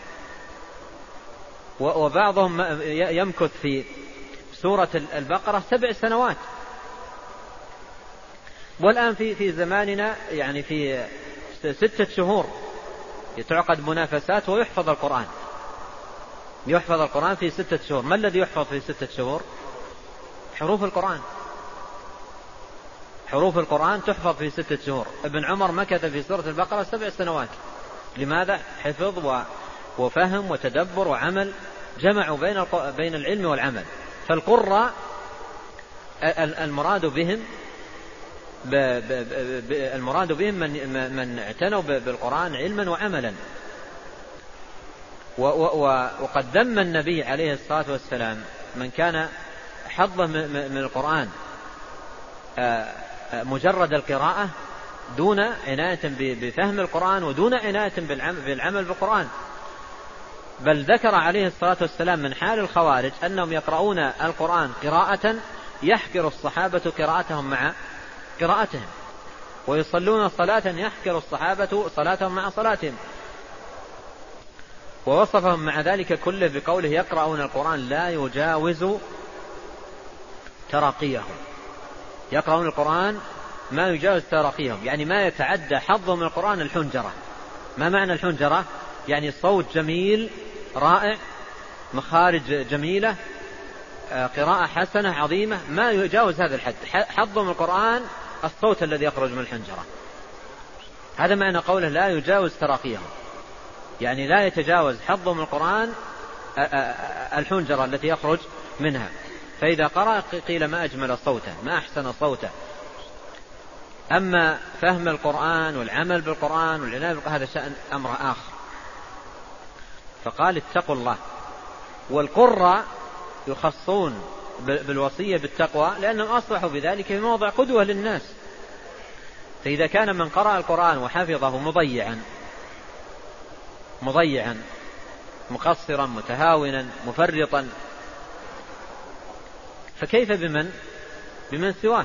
وبعضهم يمكث في سورة البقرة 7 سنوات، والآن في زماننا يعني في 6 شهور تعقد منافسات ويحفظ القرآن، يحفظ القرآن في 6 شهور. ما الذي يحفظ في 6 شهور؟ حروف القرآن. حروف القرآن تحفظ في 6 شهور. ابن عمر مكث في سورة البقرة 7 سنوات لماذا؟ حفظ وفهم وتدبر وعمل، جمعوا بين العلم والعمل. فالقراء المراد بهم من اعتنوا بالقرآن علما وعملا. وقد ذم النبي عليه الصلاة والسلام من كان حظه من القرآن مجرد القراءة دون عناية بفهم القرآن ودون عناية بالعمل بالقرآن. بل ذكر عليه الصلاة والسلام من حال الخوارج أنهم يقرؤون القرآن قراءة يحكر الصحابة قراءتهم مع قراءتهم، ويصلون صلاة يحكر الصحابة صلاتهم مع صلاتهم. ووصفهم مع ذلك كله بقوله يقرؤون القرآن لا يجاوز تراقيهم. يقرؤون القرآن ما يجاوز تراقيهم، يعني ما يتعدى حظهم من القرآن الحنجرة. ما معنى الحنجرة؟ يعني صوت جميل رائع، مخارج جميلة، قراءة حسنة عظيمة، ما يجاوز هذا الحد. حظهم من القرآن الصوت الذي يخرج من الحنجرة. هذا معنى قوله لا يجاوز تراقيهم، يعني لا يتجاوز حظهم من القرآن الحنجرة التي يخرج منها. فإذا قرأ قيل ما أجمل صوته، ما أحسن صوته. أما فهم القرآن والعمل بالقرآن والعناية هذا شأن أمر آخر. فقال اتقوا الله. والقراء يخصون بالوصية بالتقوى لأنهم أصبحوا بذلك في موضع قدوة للناس. فإذا كان من قرأ القرآن وحفظه مضيعا مقصرا متهاونا مفرطا، فكيف بمن سواه؟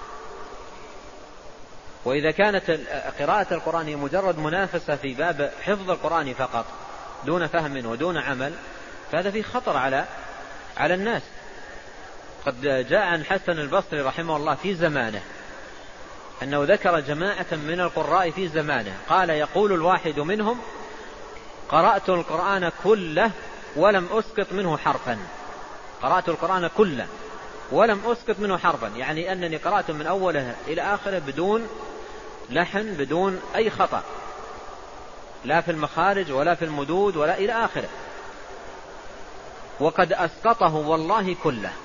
وإذا كانت قراءة القرآن هي مجرد منافسة في باب حفظ القرآن فقط دون فهم ودون عمل، فهذا فيه خطر على الناس. قد جاء عن حسن البصري رحمه الله في زمانه أنه ذكر جماعة من القراء في زمانه، قال يقول الواحد منهم قرأت القرآن كله ولم أسقط منه حرفا. قرأت القرآن كله ولم أسقط منه حرفا، يعني أنني قرأت من أوله إلى آخره بدون لحن بدون أي خطأ، لا في المخارج ولا في المدود ولا إلى آخره. وقد أسقطه والله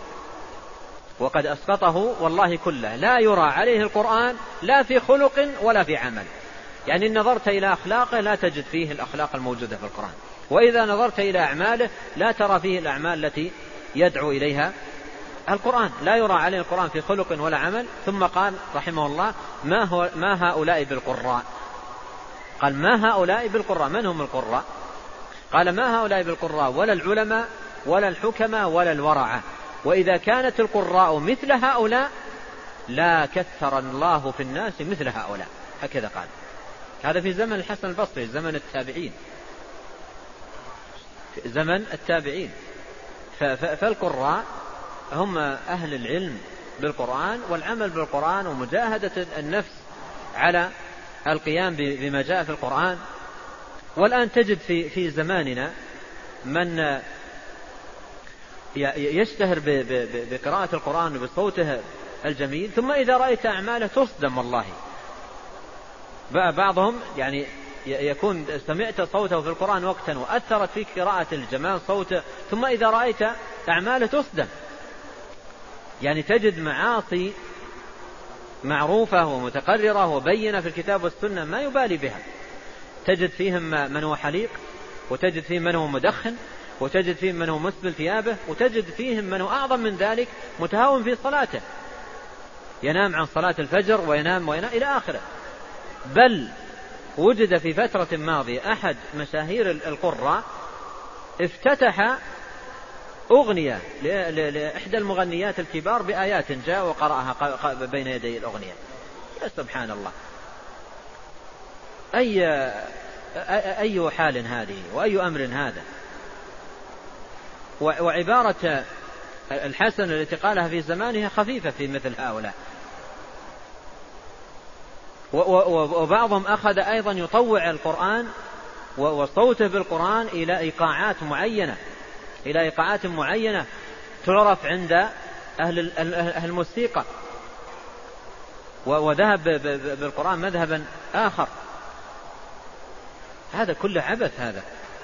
والله كله لا يرى عليه القرآن لا في خلق ولا في عمل. يعني إن نظرت إلى أخلاقه لا تجد فيه الأخلاق الموجودة في القرآن، وإذا نظرت إلى أعماله لا ترى فيه الأعمال التي يدعو إليها القرآن. لا يرى عليه القرآن في خلق ولا عمل. ثم قال رحمه الله ما هؤلاء بالقراء. قال ما هؤلاء بالقراء. من هم القراء؟ قال ما هؤلاء بالقراء ولا العلماء ولا الحكماء ولا الورعة، وإذا كانت القراء مثل هؤلاء لا كثر الله في الناس مثل هؤلاء. هكذا قال. هذا في زمن الحسن البصري، زمن التابعين. فالقراء هم أهل العلم بالقرآن والعمل بالقرآن ومجاهدة النفس على القيام بما جاء في القرآن. والآن تجد في زماننا من يشتهر بقراءة القرآن بصوته الجميل، ثم إذا رأيت أعماله تصدم والله. بعضهم يعني يكون سمعت صوته في القرآن وقتا وأثرت فيك قراءة الجمال صوته، ثم إذا رأيت أعماله تصدم. يعني تجد معاصي معروفة ومتقررة وبينة في الكتاب والسنة ما يبالي بها. تجد فيهم من هو حليق، وتجد فيهم من هو مدخن، وتجد فيهم من هو مسبل ثيابه، وتجد فيهم من هو أعظم من ذلك متهاون في صلاته، ينام عن صلاة الفجر وينام إلى آخره. بل وجد في فترة ماضية أحد مشاهير القراء افتتح أغنية لإحدى المغنيات الكبار بآيات جاء وقرأها بين يدي الأغنية. يا سبحان الله، أي حال هذه وأي أمر هذا. وعبارة الحسن التي قالها في زمانها خفيفة في مثل هؤلاء. وبعضهم أخذ أيضا يطوع القرآن وصوته بالقرآن إلى إيقاعات معينة تعرف عند أهل الموسيقى، وذهب بالقرآن مذهبا آخر. هذا كله عبث هذا،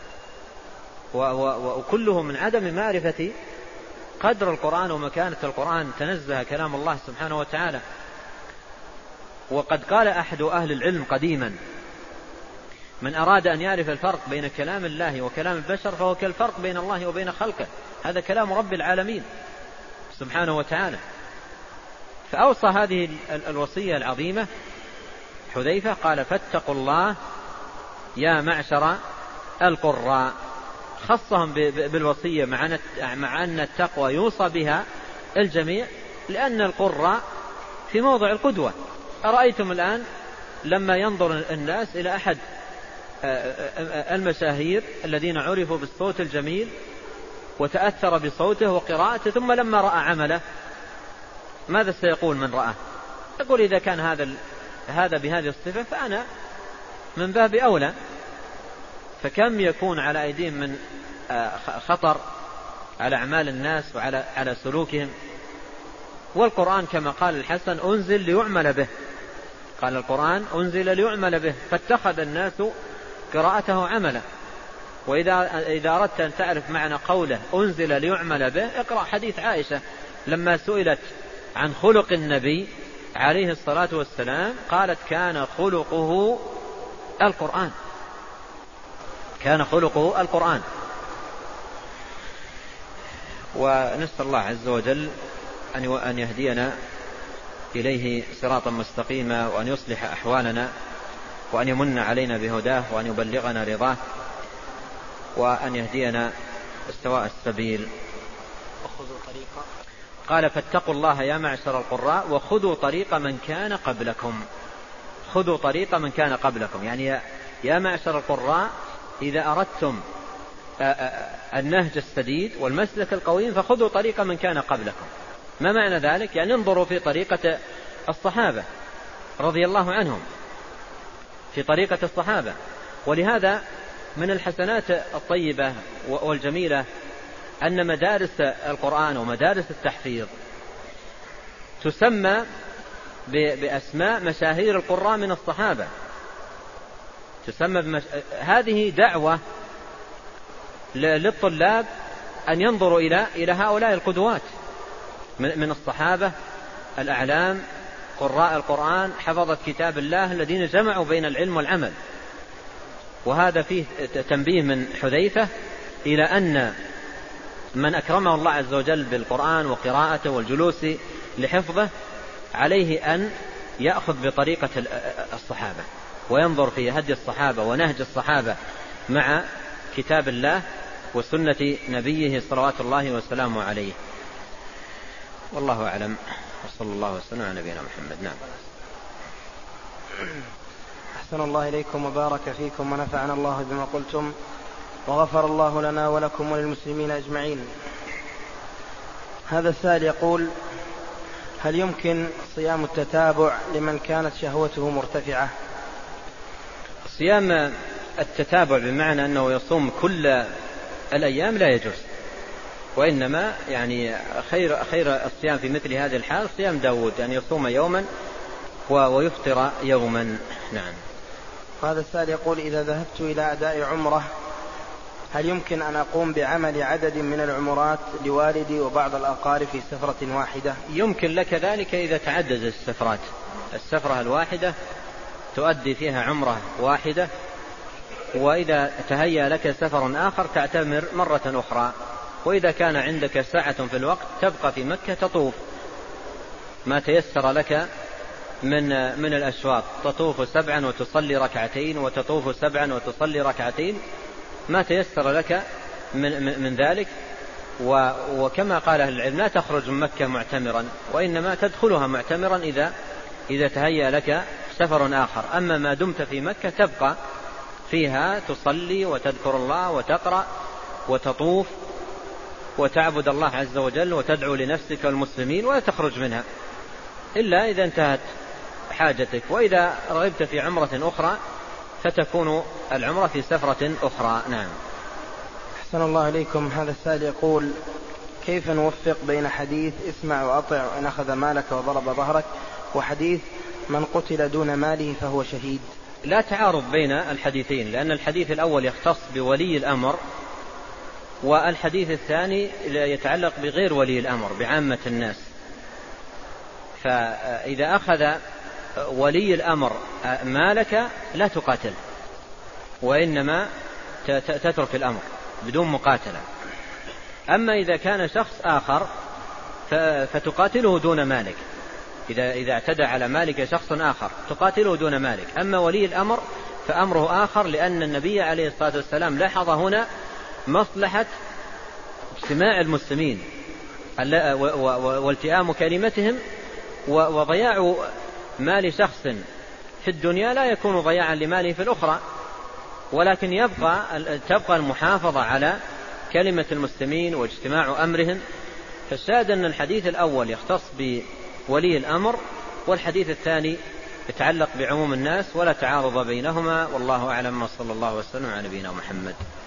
وكله من عدم معرفة قدر القرآن ومكانة القرآن. تنزه كلام الله سبحانه وتعالى. وقد قال أحد أهل العلم قديما: من أراد أن يعرف الفرق بين كلام الله وكلام البشر فهو كالفرق بين الله وبين خلقه. هذا كلام رب العالمين سبحانه وتعالى. فأوصى هذه الوصية العظيمة حذيفة، قال: فاتقوا الله يا معشر القراء. خصهم بالوصية مع أن التقوى يوصى بها الجميع، لأن القراء في موضع القدوة. أرأيتم الآن لما ينظر الناس إلى أحد المشاهير الذين عرفوا بالصوت الجميل وتأثر بصوته وقراءته، ثم لما رأى عمله ماذا سيقول من رأى؟ يقول: إذا كان هذا بهذه الصفة فأنا من باب أولى. فكم يكون على أيديهم من خطر على أعمال الناس وعلى سلوكهم. والقرآن كما قال الحسن: أنزل ليعمل به. قال: القرآن أنزل ليعمل به، فاتخذ الناس قراءته عملا. وإذا أردت أن تعرف معنى قوله أنزل ليعمل به، اقرأ حديث عائشة لما سئلت عن خلق النبي عليه الصلاة والسلام قالت: كان خلقه القرآن. كان خلقه القرآن. ونسأل الله عز وجل أن يهدينا إليه صراطا مستقيما، وأن يصلح أحوالنا، وأن يمن علينا بهداه، وأن يبلغنا رضاه، وأن يهدينا سواء السبيل. قال: فاتقوا الله يا معشر القراء وخذوا طريق من كان قبلكم. خذوا طريق من كان قبلكم، يعني يا معشر القراء إذا أردتم النهج السديد والمسلك القويم فخذوا طريق من كان قبلكم. ما معنى ذلك؟ يعني انظروا في طريقة الصحابة رضي الله عنهم، في طريقة الصحابة. ولهذا من الحسنات الطيبة والجميلة أن مدارس القرآن ومدارس التحفيظ تسمى بأسماء مشاهير القراء من الصحابة. هذه دعوة للطلاب أن ينظروا إلى هؤلاء القدوات من الصحابة الأعلام قراء القرآن حفظت كتاب الله الذين جمعوا بين العلم والعمل. وهذا فيه تنبيه من حذيفة إلى أن من أكرمه الله عز وجل بالقرآن وقراءته والجلوس لحفظه عليه أن يأخذ بطريقة الصحابة وينظر في هدي الصحابة ونهج الصحابة مع كتاب الله وسنة نبيه صلوات الله وسلامه عليه. والله أعلم، وصلى الله وسلم على نبينا محمد. نعم. أحسن الله إليكم وبارك فيكم ونفعنا الله بما قلتم وغفر الله لنا ولكم وللمسلمين أجمعين. هذا السائل يقول: هل يمكن صيام التتابع لمن كانت شهوته مرتفعة؟ صيام التتابع بمعنى أنه يصوم كل الأيام لا يجوز، وإنما يعني خير الصيام في مثل هذه الحال صيام داود، يعني يصوم يوما ويفطر يوما. نعم. هذا السائل يقول: إذا ذهبت إلى أداء عمرة هل يمكن أن أقوم بعمل عدد من العمرات لوالدي وبعض الأقارب في سفرة واحدة؟ يمكن لك ذلك إذا تعدد السفرات. السفرة الواحدة تؤدي فيها عمرة واحدة، وإذا تهيأ لك سفر آخر تعتمر مرة أخرى. وإذا كان عندك ساعة في الوقت تبقى في مكة تطوف ما تيسر لك من الأشواط، تطوف 7 وتصلي ركعتين، وتطوف 7 وتصلي ركعتين، ما تيسر لك من ذلك. وكما قال أهل العلم لا تخرج من مكة معتمرا، وإنما تدخلها معتمرا إذا تهيأ لك سفر آخر. أما ما دمت في مكة تبقى فيها تصلي وتذكر الله وتقرأ وتطوف وتعبد الله عز وجل وتدعو لنفسك والمسلمين، ولا تخرج منها إلا إذا انتهت حاجتك. وإذا رغبت في عمرة أخرى فتكون العمرة في سفرة أخرى. نعم. أحسن الله إليكم. هذا السائل يقول: كيف نوفق بين حديث اسمع وأطع وإن أخذ مالك وضرب ظهرك وحديث من قتل دون ماله فهو شهيد؟ لا تعارض بين الحديثين، لأن الحديث الأول يختص بولي الأمر، والحديث الثاني يتعلق بغير ولي الأمر، بعامة الناس. فإذا أخذ ولي الأمر مالك لا تقاتل، وإنما تترك الأمر بدون مقاتلة. أما إذا كان شخص آخر فتقاتله دون مالك، إذا اعتدى على مالك شخص آخر تقاتله دون مالك. أما ولي الأمر فأمره آخر، لأن النبي عليه الصلاة والسلام لاحظ هنا مصلحة اجتماع المسلمين والتئام كلمتهم، وضياع مال شخص في الدنيا لا يكون ضياعا لماله في الأخرى، ولكن تبقى المحافظة على كلمة المسلمين واجتماع أمرهم. فالشاهد أن الحديث الأول يختص بولي الأمر، والحديث الثاني يتعلق بعموم الناس، ولا تعارض بينهما، والله أعلم، وصلى الله وسلم على نبينا محمد.